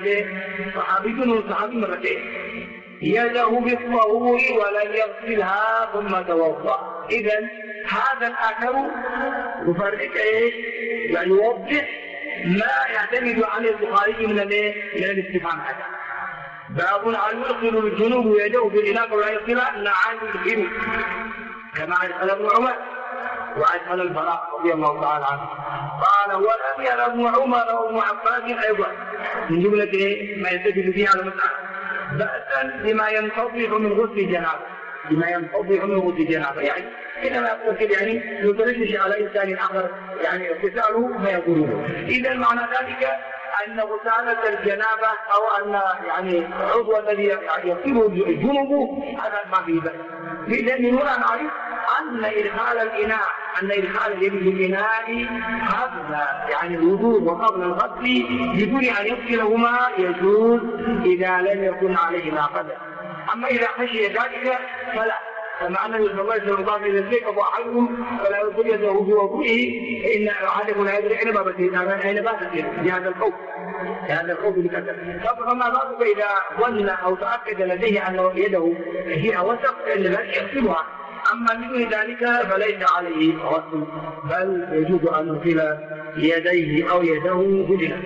صحابي مرتين، يده بالطهور ولن يغسلها ثم توضأ. إذا هذا الآخر يفرق يعني يوضح ما يعتمد عليه البخاري من الاستفهام هذا. باب هل يدخل الجنوب يده في الإناء ولا يغسلها؟ نعم يدخل، كما أدخل ابن عمر وأدخل البراء رضي الله تعالى عنه. قال ولم ير ابن عمر وابن عباس أيضا من جملة ما يستدل به على المسألة بأسا بما ينتضح من غسل جنابه، يعني إنما يقول يعني يدرجش على إنسان آخر يعني اغتساله ما يقوله. إذا معنى ذلك أن غسالة الجنابة أو أن يعني العضو الذي يصيبه الجنوب هذا ما فيه بأس. إذا من هنا نعرف أن إدخال اليد في الإناء قبل يعني الوضوء وقبل الغسل بدون أن يغسلهما يجوز إذا لم يكن عليهما قدر. أما إذا خشي ذلك فلا، كما أن النبي صلى الله عليه وسلم إذا استيقظ أحدكم فلا يدخل يده في وضوئه فإن أحدكم لا يدري أين باتت بهذا الخوف بكثرة. فما بالك إذا ظن أو تأكد لديه أن يده فيها وسق فإن ذلك يغسلها. أما من دون ذلك فليس عليه غسل، بل يجوز أن يغسل يديه أو يده بالإناء.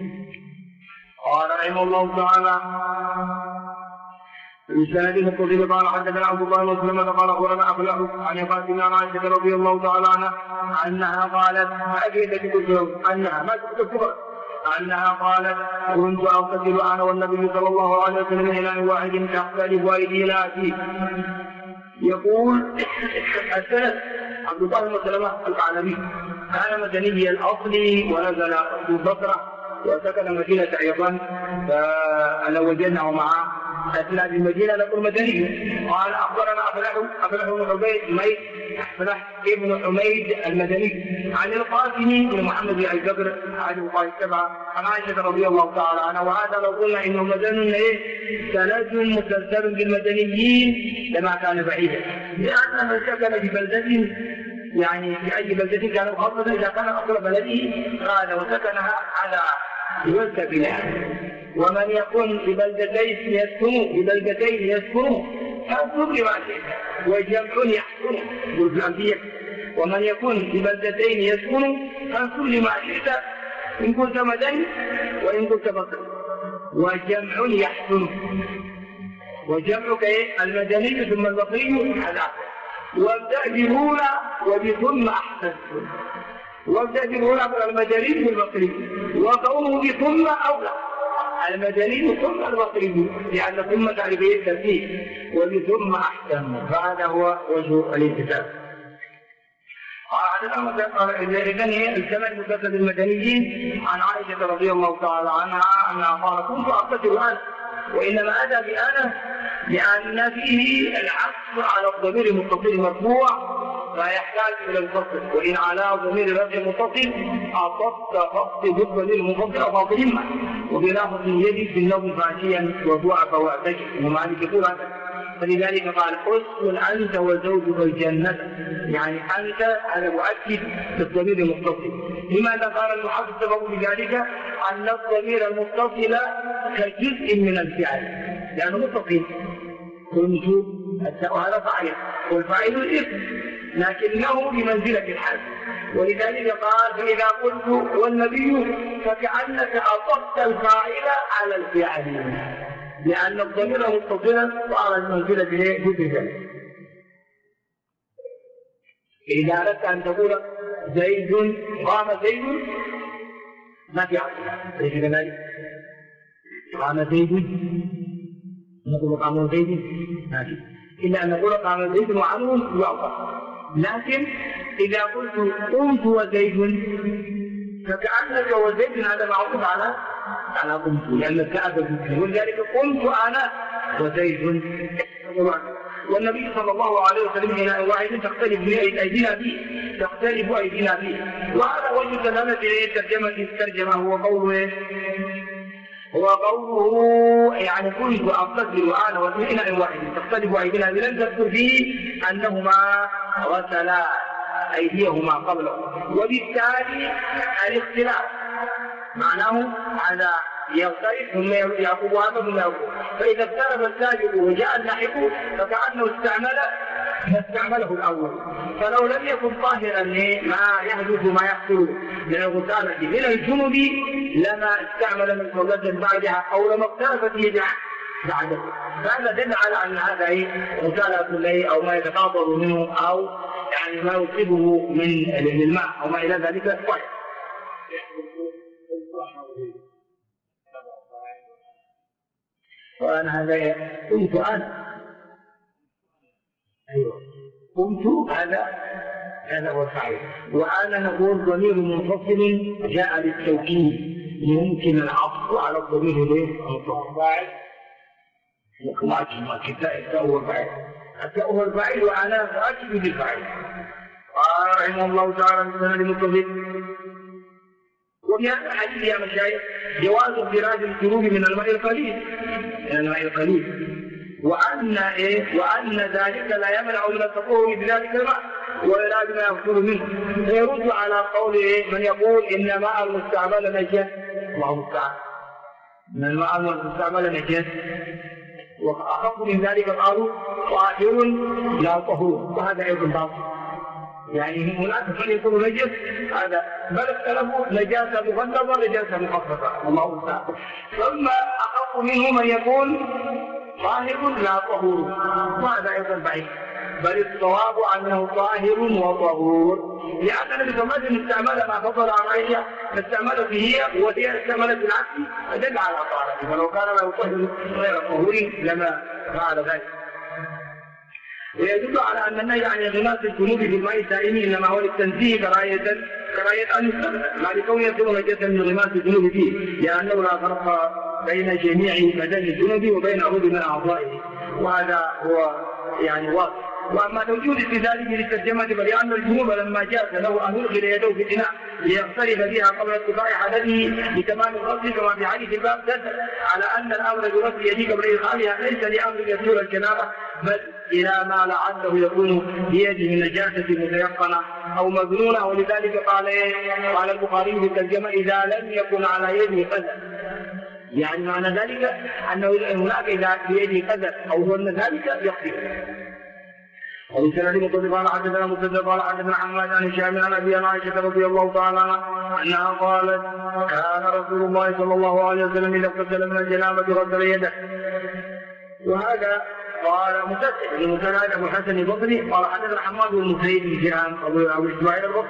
قال رحمه الله تعالى الإسناد القديم قال حدثنا عبد الله بن مسلمة قال أخبرنا أخلع عن قاسم عن عائشة رضي الله تعالى عنها أنها قالت أنها قالت كنت أغتسل أنا والنبي صلى الله عليه وسلم من إناء واحد تختلف أيدينا فيه. يقول السند عبد الله بن مسلمة القعنبي كان مدني الأصل ونزل في البصرة وسكن مدينة أيضا، فأنا وجدناه معه أثناء المدينة نقول مدني. قال أخبرنا أفلح ابن حميد المدني عن القاسم بن محمد بن الجبر عن القاسم السبعة عن عائشة رضي الله تعالى عنها. وهذا لو قلنا إنه مدن سند مسلسل بالمدنيين لما كان بعيدا، لأن من سكن في بلدة يعني في أي بلدة كان خاصة إذا كان أصل بلده قال وسكنها على يوسف. ومن يكون ببلدتين يسكنوا فانظر لما شئت وجمع يحكم بالفلانسية. ومن يكون ببلدتين يسكنوا فانظر لما شئت إن كنت مدني وإن كنت بصري. وجمع يحكم، وجمعك المدني ثم البصري هذا. وابدأ بهنا وبثم أحسنتم، وتجد هنا المدني والبصري، وقوله بثم أولى، المدني ثم البصري، لأن ثم تعريفية الترتيب، وبثم أحسن، فهذا هو وجه الانتساب. إذن هي الكلام المسدد المدنيين عن عائشة رضي الله تعالى عنها أنها قالت كنت أقتصر أنا، وإنما أتى بأنا لأن فيه العطف على الضمير المتصل مرفوع فيحتاج إلى الفصل، وإن على ضمير الرفع متصل أصبت خفض الضمير المنفصل أو فاضلهما، وبلفظ يجد في النظم فعليا وضعف واعتجب، ومالك يقول هذا. فلذلك قال اسكن أنت وزوجك الجنة، يعني أنت على مؤكد بالضمير المتصل. لماذا قال المحدث سبب بذلك؟ أن الضمير المتصل كجزء من الفعل، لأنه متصل. كنت هذا فاعل، والفاعل الاسم لكنه بمنزلة الحال، ولذلك قال فإذا قلت والنبي فكأنك أصبت الفاعل على الفعل، لأن الضمير متصلا صار المنزلة جزء. إذا أردت أن تقول زيد قام زيد ما في عقل، ليس كذلك؟ قام زيد نقول قام زيد ماشي، إلا أن نقول قام زيد وعمر يعطى. لكن إذا قلت قمت وزيد فكأنك وزيد هذا معروف على قمت، لأن الكأب ولذلك قمت أنا وزيد. والنبي صلى الله عليه وسلم إلى واحد تختلف أيدينا فيه، تختلف أيدينا فيه، وهذا وجه دلالة الترجمة هو قوله يعني كنت أقتصر أنا وإناء واحد تختلف أيدينا، لم تذكر فيه أنهما غسلا أيديهما قبله، وبالتالي الاختلاف معناه على يغترف ثم يعقب هذا ثم يعقب، فإذا اختلف السابق وجاء اللاحق فكأنه استعمله الأول، فلو لم يكن طاهرا ما يحدث ما يحصل من الغسالة من الجنب لما استعمل من صلاة بعدها أو لما اختلفت يدع بعده، فهذا دل على أن هذا غسالة الليل أو ما يتقاطر منه أو يعني ما يصيبه من الماء أو ما إلى ذلك طيب. وأنا هذا قمت أنا، أيوه قمت هذا هو الفاعل، وأنا نقول ضمير منفصل جاء للتوكيد يمكن العطف على الضمير المنفصل. ما التاء هو الفاعل، التاء هو الفاعل وأنا مؤكد بالفاعل. قال رحمه الله تعالى من سند المتصل. وفي هذا الحديث يا مشايخ جواز اخراج الجنوب من الماء القليل، وأن ذلك لا يمنع من التطهر بذلك الماء ولا بما يحصل منه، فيرد على قول من يقول إن ماء المستعمل نجس، الله المستعان، إن الماء المستعمل نجس، وأخف من ذلك قالوا طاهر لا طهور، وهذا أيضا باطل، يعني هناك من يكون نجس هذا بل اختلفوا نجاسة مغلظة نجاسة مخففة، الله المستعان. ثم أخف منه من يقول طاهر لا طهور، وهذا أيضا بعيد، بل الصواب أنه طاهر وطهور، لأن النبي صلى الله عليه وسلم استعمل ما فضل عن عائشة استعملت هي وهي استعملت بالعكس فدل على طهارته، فلو كان له طهر غير طهور لما فعل ذلك. ويدل على أن النهي عن انغماس الجنوب بالماء السائل إنما هو للتنزيه كراهية أن يستعمل، مع لكون يكون نجسا من انغماس الجنوب فيه، لأنه لا فرق بين جميع بدن الجنوب وبين عضو من أعضائه، وهذا هو يعني واضح. وأما توجيه استدلاله للترجمة فلأن الجنوب لما جاء له أن يدخل يده في الإناء ليغترف بها قبل ارتفاع حدثه لتمام الغسل كما في حديث الباب دل على أن الأمر بغسل يده قبل إدخالها ليس لأمر يزول الجنابة، بل إلى ما لعله يكون بيده من نجاسة متيقنة أو مظنونة، ولذلك قال البخاري في الترجمة إذا لم يكن على يده قدر، يعني معنى ذلك أنه هناك إذا بيده قدر أو ظن ذلك يقدر. وبسند متصل قال حدثنا مسدد قال حدثنا حماد عن هشام عن ابي عائشه رضي الله تعالى عنها انها قالت كان رسول الله صلى الله عليه وسلم اذا اغتسل من الجنابه غسل يده. وهذا قال مسدد ابو الحسن البصري قال حدثنا حماد بن سعيد بن شهاب ابو اسماعيل البصري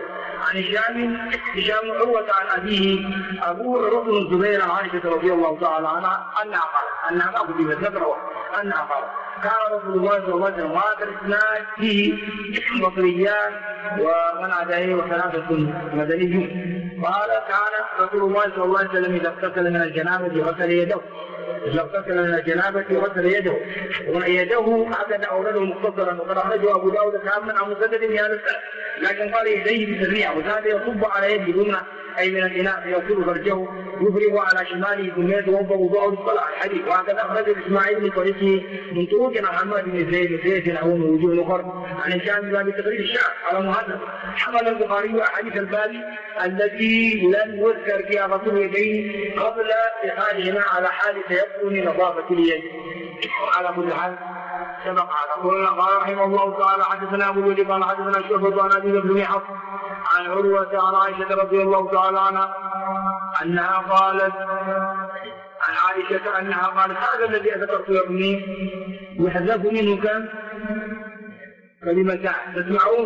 عن هشام عروة عن أبيه أبو عروة بن الزبير عن عائشة رضي الله تعالى عنها أنها قالت أنها ما كتبت ذكر أنها قالت كان رسول الله صلى الله عليه وسلم وهذا الإسناد فيه مصريان ومن عداه وثلاثة مدني. قال كان رسول الله صلى الله عليه وسلم إذا اغتسل من الجنابة غسل يده، إذا اغتسل من الجنابة غسل يده، ويده هكذا أورده مختصرا وقد أخرجه أبو داود كاملا عن مسدد في هذا السنة، لكن قال يديه بتسريع وهذا يصب على يده ضمن أي من الإناء فيصير فرجه يفرغ على شماله ثم يتوضأ وضوءه للصلاة الحديث. وهكذا أخرج إسماعيل بن طريقه من طرق عن حماد بن زيد أو من وجوه أخرى عن هشام بن أبي تقريب الشعب على مهذب. حمل البخاري أحاديث الباب التي لم يذكر فيها غسل يديه قبل إخراجهما على حال تيقن نظافة اليد. على كل حال سبق على قال رحمه الله تعالى حدثنا أبو الوليد قال حدثنا شعبة عن أبي بن حفص عن عروة عن عائشة رضي الله تعالى عنها أنها قالت عن عائشة أنها قالت هذا الذي ذكرت يا ابني يحذف منه كم كلمتان تسمعون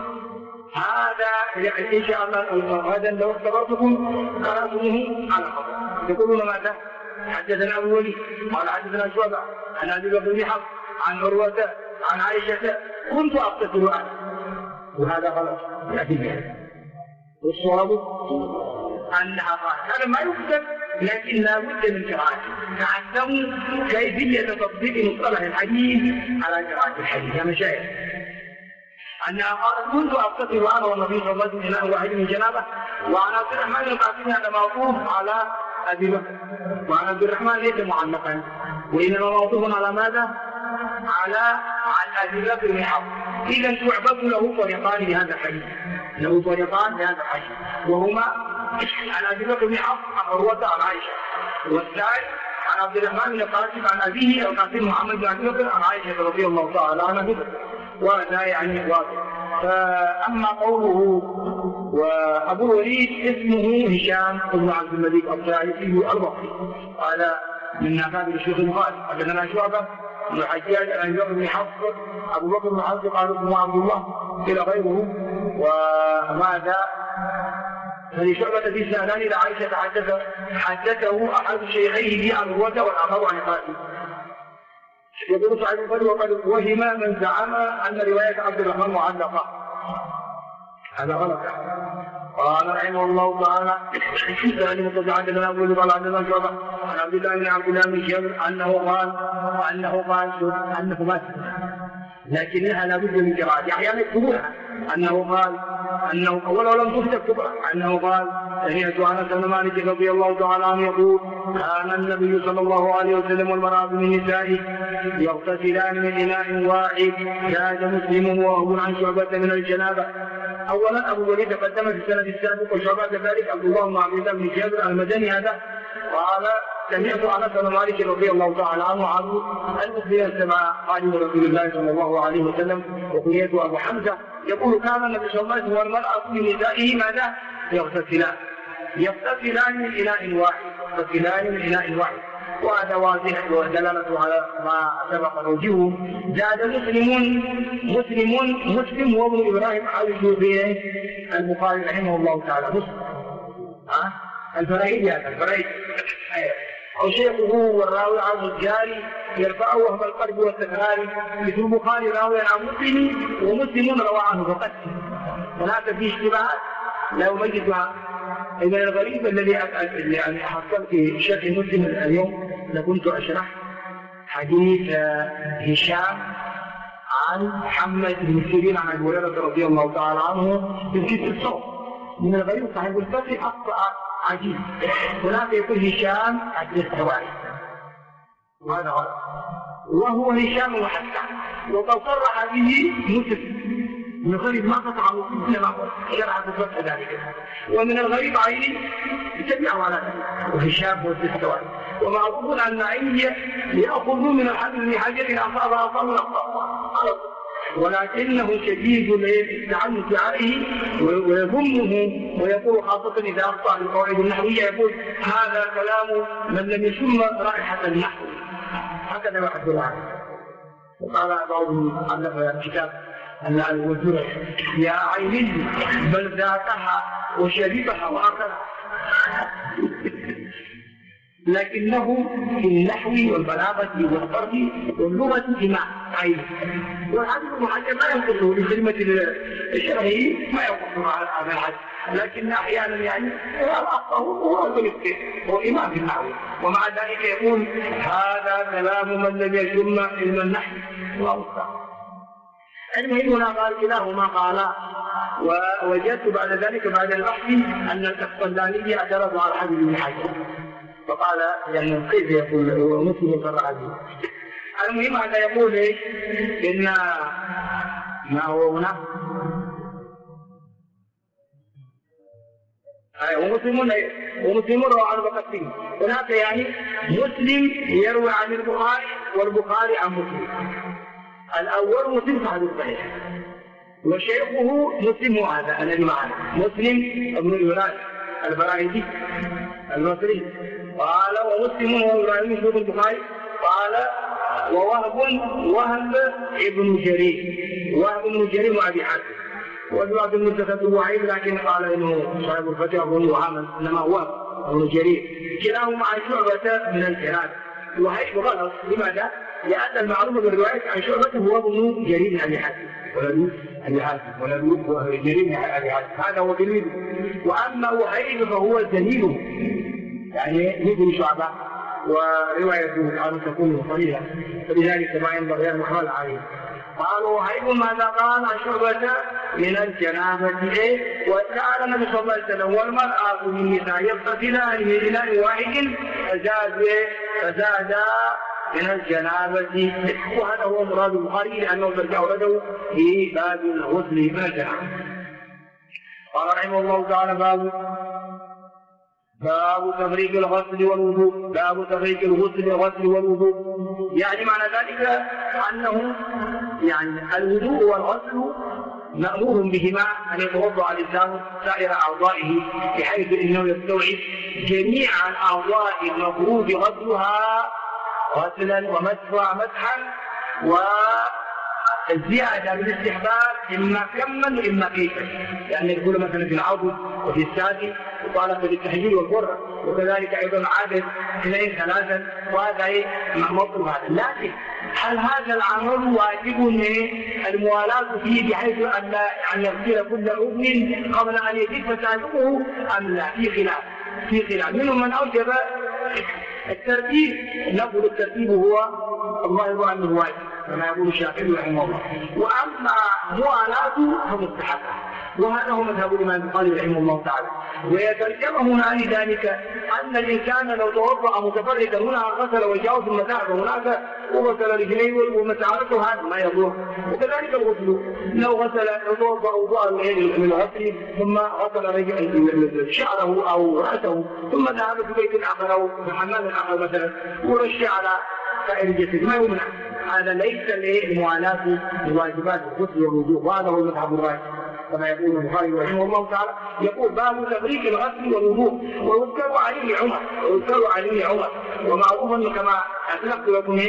هذا يعني إن شاء الله غدا لو اختبرتكم قرأتموه على خبر يقولون ماذا حدثنا أبو الوليد قال حدثنا شعبة عن أبي بن حفص عن عروة عن عائشة كنت أقتصر عنه وهذا غلط يأتي به والصواب أنها قالت هذا ما يكتب لكن لا بد من قراءته تعلموا كيفية تطبيق مصطلح الحديث على قراءة الحديث يا مشايخ. أنها قالت كنت أقتصر أنا والنبي صلى الله عليه وسلم إناء واحد من جنابه وعن عبد الرحمن القاسمي هذا موقوف على أبي بكر وعن عبد الرحمن ليس معلقا وإنما موقوف على ماذا؟ على عن أبي بكر بن حفص. إذا شعبة له طريقان لهذا الحديث له طريقان لهذا الحديث وهما عن أبي بكر بن حفص عن عروة عن عائشة والثالث عن عبد الرحمن بن القاسم عن أبيه القاسم محمد بن أبي بكر عن عائشة رضي الله تعالى عنها وهذا يعني واضح. فأما قوله وأبو الوليد اسمه هشام بن عبد الملك الطيالسي البصري قال من أكابر الشيخ البخاري حدثنا شعبة بن الحجاج عن أبي بكر بن حفص أبو بكر بن حفص قال اسمه عبد الله إلى غيره. وماذا فلشعبة في سنان إلى عائشة حدثه أحد شيخيه عن عروة والآخر عن قاسم. يقول سعيد بن وقد وهم من زعم أن رواية عبد الرحمن معلقة هذا غلط. قال رحمه الله تعالى ثاني متزعج لنا أبو قال عندنا شعبة عن عبد الله بن جابر أنه مات لكنها لا بد من قراءة أحيانا يكتبونها أنه ولو لم تكتب كبرى أنه قال سمعت أنس بن مالك رضي الله تعالى عنه يقول كان النبي صلى الله عليه وسلم والمرأة من نسائه يغتسلان من إناء واحد زاد مسلم وهو عن شعبة من الجنابة. أولا أبو الوليد تقدم في السنة السابقة وشعبة ذلك عبد الله بن عبد الله بن جابر المدني هذا قال سمعت أنس بن مالك رضي الله تعالى عنه عن المسلمين السبعة قال رسول الله صلى الله عليه وسلم وكنيته أبو حمزة يقول كان النبي صلى الله عليه وسلم والمرأة من نسائه ماذا؟ يغتسلان من إناء واحد وهذا واضح ودلالته على ما سبق توجيهه. زاد مسلم وابن إبراهيم حاول في البخاري رحمه الله تعالى مسلم الفرائد أو شيخه والراوي عن الجاري يرفعه وهم القلب والتكرار مثل البخاري راوي عن مسلم ومسلم روى عنه فقط هناك في اشتباهات لا أميزها. إذا الغريب الذي يعني حصلت في شرح مسلم اليوم لكنت أشرح حديث هشام عن محمد بن سيرين عن أبي هريرة رضي الله تعالى عنه في كتاب الصوم. من الغريب صاحب الفتح أخطأ عجيب هناك يقول هشام الدستوائي وهذا غلط وهو هشام وحسان وقد صرح به مسلم. من الغريب ما قطع إنما شرع الفتح ذلك. ومن الغريب عيني يتبعوا على ذلك وهشام والدستوائي ومعروف أن عيني يأخذوا من الحدث من حجر أصاب من الأخطاء ولكنه شديد التعنت عليه ويذمه ويقول خاصة إذا أخطأ القواعد النحوية يقول هذا كلام من لم يشم رائحة النحو هكذا يحدث عنه. وقال بعضهم ألف كتاب الوزرع يا عيني بل ذاقها وشربها وأكلها. لكنه في النحو والبلاغة والصرف واللغة جماع عين، والحديث المحجم ما ينقصه لكلمة الشرعي ما ينقصه على هذا الحد، لكن أحيانا يعني الأخطأ هو هو إمام في النحو، ومع ذلك يقول هذا كلام من لم يجم علم النحو والصرف. المهم هنا قال كلاهما قالا، ووجدت بعد ذلك بعد البحث أن القسطلاني اعترض على الحديث بن حجر فقال يعني كيف يقول هو مسلم صرح به. المهم هذا يقول ايش؟ ان ما هو هنا ومسلم روى عن بقتين، هناك يعني مسلم يروي عن البخاري والبخاري عن مسلم. الاول مسلم صاحب الصحيح وشيخه مسلم هذا الذي معنا مسلم ابن الولاد البراهيدي المصري قال، ومسلم وابراهيم بن البخاري قال، وهب ابن جرير وابي حاتم، وابن المتفق وعيب لكن قال انه صاحب الفتح ابن وهب انما هو ابن جرير، كلاهما عن شعبة من الكلام. وهيب غلط، لماذا؟ لأن المعروف بالرواية عن شعبة هو ابن جرير ابي حاتم ولد جرير ابي حاتم، هذا هو تلميذه. واما وهيب فهو زميله يعني مثل شعبة، وروايته عنه تكون قليلة، فلذلك ما ينبغي أن يحال عليه. قالوا وهيب ماذا قال عن شعبة من الجنابة وسأل النبي صلى الله عليه وسلم والمرأة من النساء يغتسلان من إناء واحد فزاد من الجنابة، وهذا هو مراد البخاري لأنه ترجع له في باب الغسل من الجنابة. قال رحمه الله تعالى باب تفريق الغسل والوضوء، باب تفريق الغسل والوضوء، يعني معنى ذلك أنه يعني الوضوء والغسل مأمور بهما أن يتوضأ الإنسان سائر أعضائه بحيث أنه يستوعب جميع الأعضاء المفروض غسلها غسلا مسحا، والزيادة بالاستحباب إما كما وإما كيفا، يعني يقول مثلا في العضد وفي السادي وطالب بالتحجيل والقرة، وكذلك أيضا عدد 2 3، وهذا مطلوب هذا. لكن هل هذا العمل واجب الموالاة فيه بحيث أن يغسل كل أذن قبل أن يجف سادقه أم لا؟ في خلاف منهم من أوجب الترتيب، نقول الترتيب هو الله عنه واجب كما يقول الشافعي رحمه الله، واما موالاته فمستحب، وهذا هو مذهب الامام البخاري رحمه الله تعالى. ويترجمه عن ذلك ان الانسان لو توضا متفردا هنا غسل وجهه ثم ذهب هناك وغسل رجليه ومسعرته هذا ما يضر، وكذلك الغسل لو توضا وضوءا من الغسل ثم غسل شعره او راسه ثم ذهب في بيت اخر او في حمام اخر مثلا ورش على سائر الجسد ما يمنع، هذا ليس لموالاة بواجبات الغسل والوضوء، وهذا هو المذهب الراجح كما يقول البخاري رحمه الله تعالى. يقول باب تفريق الغسل والوضوء، ويذكر عليه عمر، ومعروف كما أسلفت لكم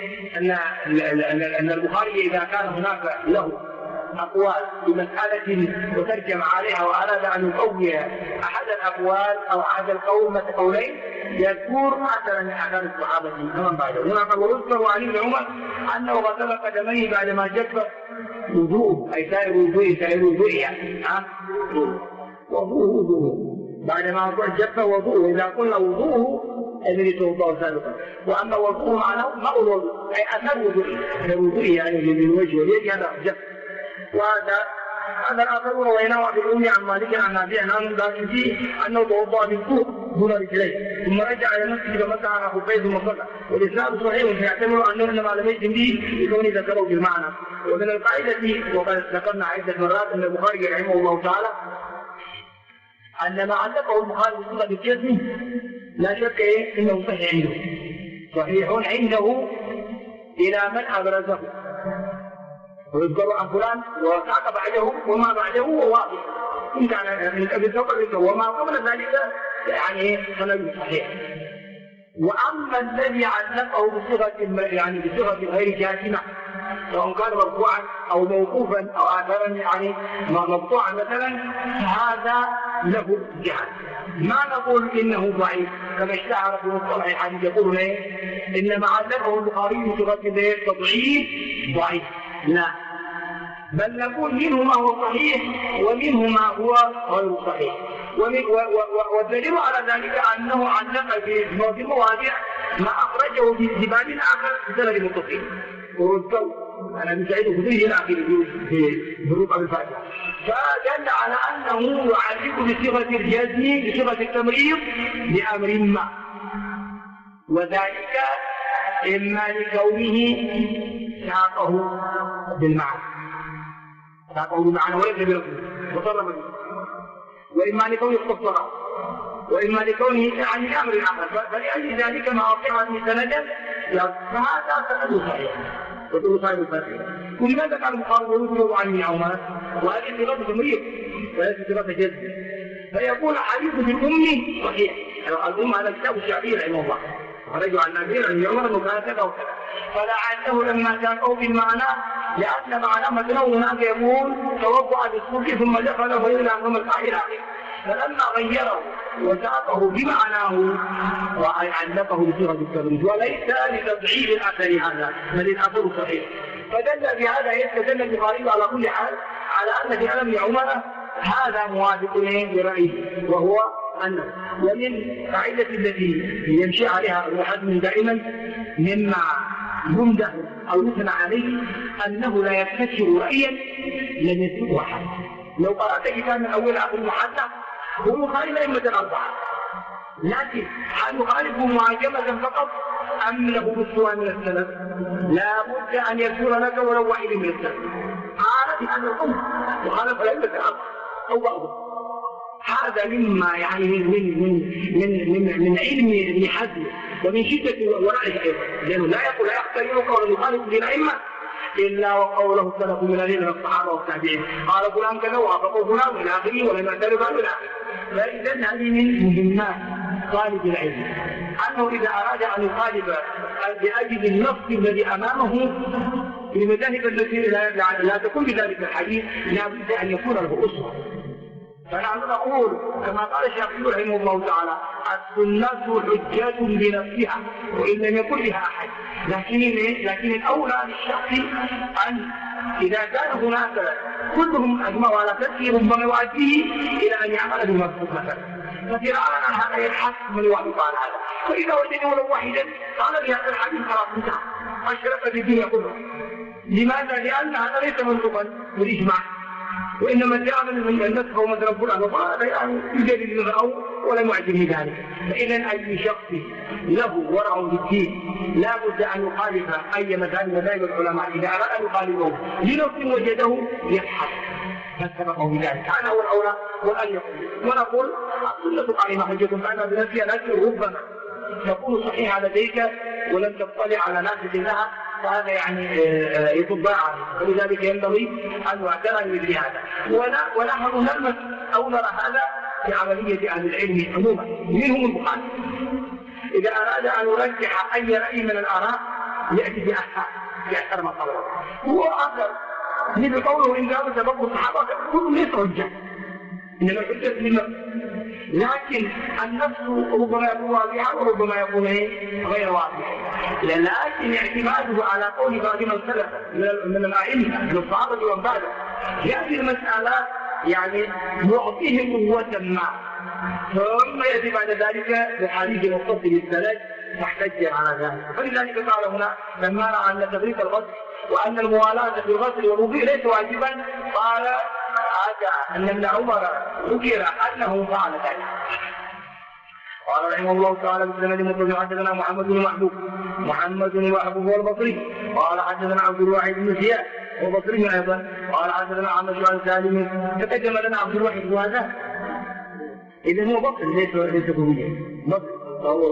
أن البخاري إذا كان هناك له أقوال بمسألة وترجم عليها وأراد أن يقوي أحد الأقوال أو أحد القولين يذكر أثرا من أثار الصحابة ومن بعده. هنا قال ويذكر عن ابن عمر أنه غسل قدميه بعدما جف وضوءه، أي سائر وضوءه يعني وضوءه بعدما جف وضوءه، إذا قلنا وضوءه الذي توضأ سابقا، وأما وضوءه معناه ما هو الوضوء أي أثر وضوءه يعني للوجه واليد هذا جف. وهذا الآخر رويناه في الأم عن مالك عن نافع عن ذاك فيه أنه توضأ بالكوع دون رجليه ثم رجع إلى المسجد فمسح على خفيه ثم صلى، والإسناد صحيح فيعتبر أنه إنما لم يجد به لكونه ذكره بالمعنى. ومن القاعدة وقد ذكرنا عدة مرات أن البخاري رحمه الله تعالى أن ما علقه البخاري بصيغة الجزم لا شك إنه صحيح عنده إلى من أبرزه، ويذكر عن فلان وساق بعده وما بعده هو واضح إن كان من أبي الثوب وما قبل ذلك يعني سند صحيح. وأما الذي علقه بصيغة غير جازمة سواء كان مرفوعا أو موقوفا أو آثارا يعني مقطوعا مثلا، هذا له جهة. ما نقول إنه ضعيف كما اشتهر في مصطلح الحديث يقولون إنما علقه البخاري بصيغة تضعيف ضعيف، لا، بل نقول منه ما هو صحيح ومنه ما هو غير صحيح. والدليل على ذلك أنه علق في مواضيع ما أخرجه في باب آخر بسند متصل، والذكر أنا بسعيد خدري الأخير في ظروف الفاتحة، فدل على أنه يعلق بصيغة الجزم بصيغة التمريض بأمر ما، وذلك إما لكونه ساقه بالمعنى وليس بلفظه وصرف به، وإما لكونه اختصره، وإما لكونه عن أمر آخر، فلأجل ذلك ما أصبحت سندا فهذا سند صحيح وتقول صحيح الفاتحة. ولماذا كان البخاري يذكر عن ابن عمر وهذه صيغة تمريض وليس صيغة جزم؟ فيكون حديث بالأم صحيح. الأم هذا كتاب الشافعي رحمه الله، ورجع عن نبيل عن عمر أنه كان كذا وكذا، فلعله لما ساقوا بالمعنى لأن معنى مثله هناك يقول توضأ بالصبح ثم دخل فإلى ثم الآخر، فلما غيره وساقه بمعناه وعلقه بصيغة التمريض وليس لتضعيف الأثر هذا بل الأثر صحيح. فدل بهذا يستدل البخاري على كل حال على أن في علم عمر هذا موافق لرأيه، وهو أنه ومن قاعدة التي يمشي عليها المحدث دائما مما يمدح أو يثنى عليه أنه لا يبتكر رأيا لم يثبته أحد. لو قرأت كتاب من أول آخر المحدث هو مخالف أئمة الأربعة، لكن هل يخالفه معجمة فقط أم له بالسوى من السلف؟ لا بد أن يذكر لك ولو واحد من السلف قال بأن الأمر يخالف أئمة الأربعة أو بعضهم. هذا مما يعني من علم ابن حزم ومن شدة ورعه أيضا، لأنه لا يقترن قول يخالف للأئمة إلا وقوله سلف من الذين الصحابة والتابعين قال فلان كذا وافقوا فلان إلى آخره ولم يعترف إلى آخره. فإذا هذه من مهمات طالب العلم أنه إذا أراد أن يخالف بأجل النص الذي أمامه في المذاهب التي لا تكون بذلك الحديث لا بد أن يكون له أسوة. فنحن نقول كما قال الشافعي رحمه الله تعالى السنة حجة بنفسها وإن لم يكن بها أحد، لكن الأولى للشخص أن إذا كان هناك كلهم أجمعوا على تركه ربما يؤديه إلى أن يعمل بمفهوم مثلا، ففرعون هذا يبحث من يوافق على هذا، فإذا وجد ولو واحدا قال بهذا الحديث خلاص انتهى أشرف بالدنيا كلها. لماذا؟ لأن هذا ليس منطقا بالإجماع، وإنما جاء من النسخ ومثلا فلان وقال يعني يجري الرأو ولم يعجبه ذلك. فإذا أي شخص له ورع بالدين لا بد أن يخالف أي مذاهب العلماء إذا أراد أن يخالفه لنص وجده يبحث فسبقه بذلك. أنا هو الأولى وأن يقول ونقول السنة قائمة حجة فأنا بنفسي لكن ربما تكون صحيحة لديك ولم تطلع على ناس لها فهذا يعني يتضاع عليه، ولذلك ينبغي أن نعتنى مثل هذا. ونحن نلمس أو نرى هذا في عملية أهل العلم عموما منهم البخاري إذا أراد أن يرجح أي رأي من الآراء يأتي بأكثر ما قوله هو آخر مثل قوله إن كانوا سبقوا الصحابة كلهم ليس حجة إنما الحجة للنفس، لكن النفس ربما يكون واضحا وربما يكون غير واضحا، لكن اعتماده على قول بعض من السلف من الأئمة من الصحابة ومن بعده هذه المسألة يعني يعطيه قوة ما، ثم يأتي بعد ذلك بحديث متصل السند محتج على ذلك. فلذلك قال هنا لما رأى أن تفريق الغسل وأن الموالاة في الغسل والوضوء ليس واجبا قال أن ابن عمر ذكر أنه فعل ذلك. قال رحمه الله تعالى بسند متصل حدثنا محمد بن محبوب هو البصري قال حدثنا عبد الواحد بن زياد هو بصري أيضا قال حدثنا عمرو بن سالم تقدم لنا عبد الواحد بن هذا إذا هو بصري ليس كوفي بصري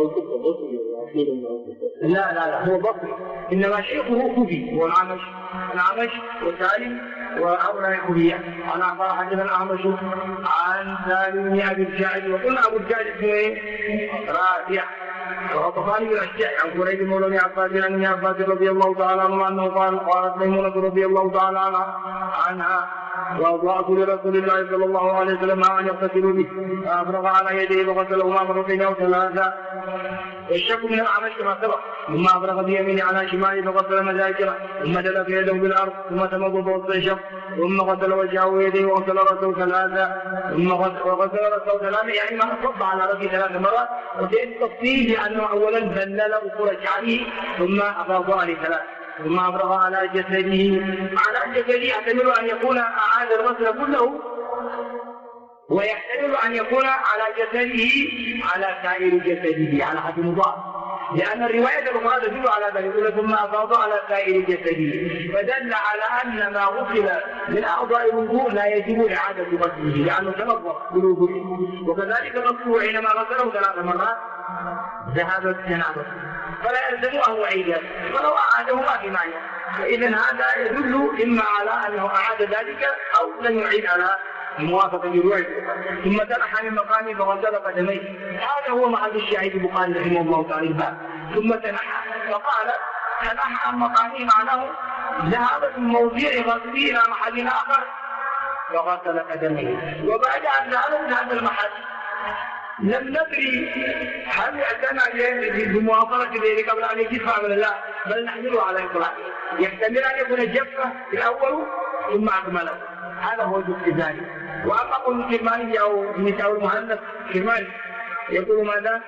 لا هو بصري إنما شيخه كوفي هو الأعمش وسالم وأبو كوفية. أنا قال حدثنا الأعمش عن سالم بن أبي الجعد وقلنا أبو الجعد اسمه رافع وغطفان بن الشيخ عن قريب مولى بن عباس عن ابن عباس رضي الله تعالى عنه انه قالت ميمونة رضي الله تعالى عنها وأضاءت لرسول الله صلى الله عليه وسلم أن يغتسلوا به فأفرغ على يديه فغسلهما مرتين أو ثلاثا. والشك من العمل كما سبق ثم أفرغ بيمينه على شماله فغسل مذاكره ثم دلك يده بالأرض ثم تمضض واستنشق ثم غسل وجهه ويديه وغسل رأسه ثلاثا ثم غسل رأسه ثلاثا يعني ما صب على رأسه 3 مرات. وسيأتي التفصيل لأنه أولا بلل أصول شعره ثم أفاض عليه 3 ثم أفرغ على جسده. على جسده يحتمل أن يكون أعاد الغسل كله ويحتمل أن يكون على جسده على سائر جسده على حد مضاف لأن الرواية الأخرى تدل على ذلك ثم أفاض على سائر جسده فدل على أن ما غسل من أعضاء الوضوء لا يجب إعادة غسله لأنه تنظف بالوضوء. وكذلك غسله حينما غسله 3 مرات ذهبت جنابته فلا يلزمه عيدا ولو أعاده ما في معنى. فإذا هذا يدل إما على أنه أعاد ذلك أو لم يعيد على موافقة للوعد. ثم تنحى من مقامه فغسل قدميه. هذا هو محل الشاهد البخاري رحمه الله تعالى الباب. ثم تنحى فقال تنحى عن مقامه معناه ذهب من موضع غسله إلى محل آخر فغسل قدميه. وبعد أن ذهب من هذا المحل لم ندري هل اعتنى بموافقة ذلك قبل أن يجف من الله بل نحمله على إطلاقه. يحتمل أن يكون جفة في الأول ثم أكمله. هذا هو الاستدلال. وأما قول الكرماني أو نساء المهندس الكرماني يقول ماذا؟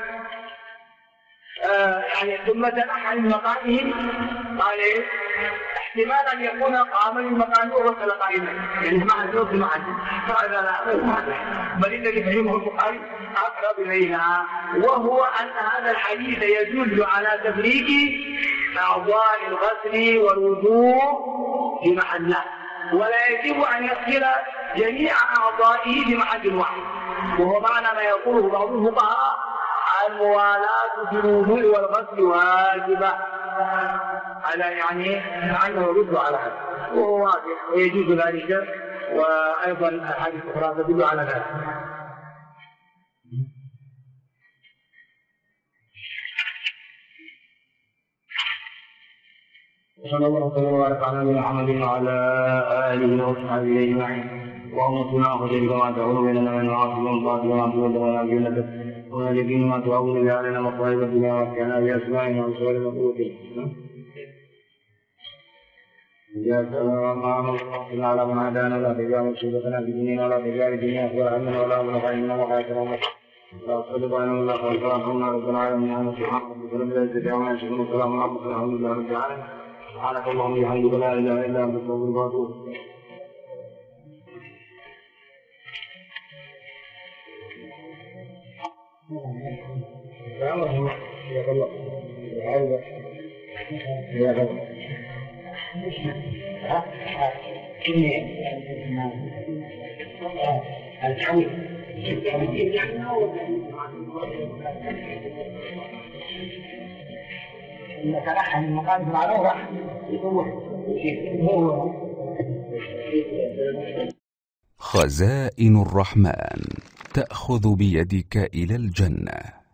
يعني ثم تنحى من مقامه قال احتمال أن يكون قام من مقامه وغسل قائما يعني ما حدث ما حدث فهذا لا بل الذي فهمه البخاري أقرب إلينا وهو أن هذا الحديث يدل على تفريق أعضاء الغسل والوضوء في محله ولا يجب أن يغسل جميع أعضائه بمحل واحد. وهو معنى ما يقوله بعض الفقهاء الموالاة في الوضوء والغسل واجبة على يعني أنه يرد على هذا وهو واضح ويجوز ذلك. وأيضا الحديث الأخرى تدل على ذلك. صلى الله وبارك على نبينا محمد وعلى آله وصحبه أجمعين. اللهم صل وسلم كما تعود بيننا وبين المعاصي والطاعات وما تولنا جنتك ونجينا ما تعود به علينا مصائب الدنيا ومتعنا بأسمائنا وبصورنا وقوتنا. يا سلام اللهم على من هدانا لا تجعل مصيبتنا في ديننا ولا تجعل الدنيا أكبر همنا ولا مبلغ علمنا وحياتنا لا تصدق علينا ولا خير اللهم رب العالمين سبحانك وبحمدك لا اله الا انت والسلام عليكم ورحمه الله وبركاته. سبحانك اللهم وبحمدك لا اله الا انت استغفرك واتوب اليك. يا الله يا الله تنحى من مقام المعروف خزائن الرحمن تأخذ بيدك إلى الجنة.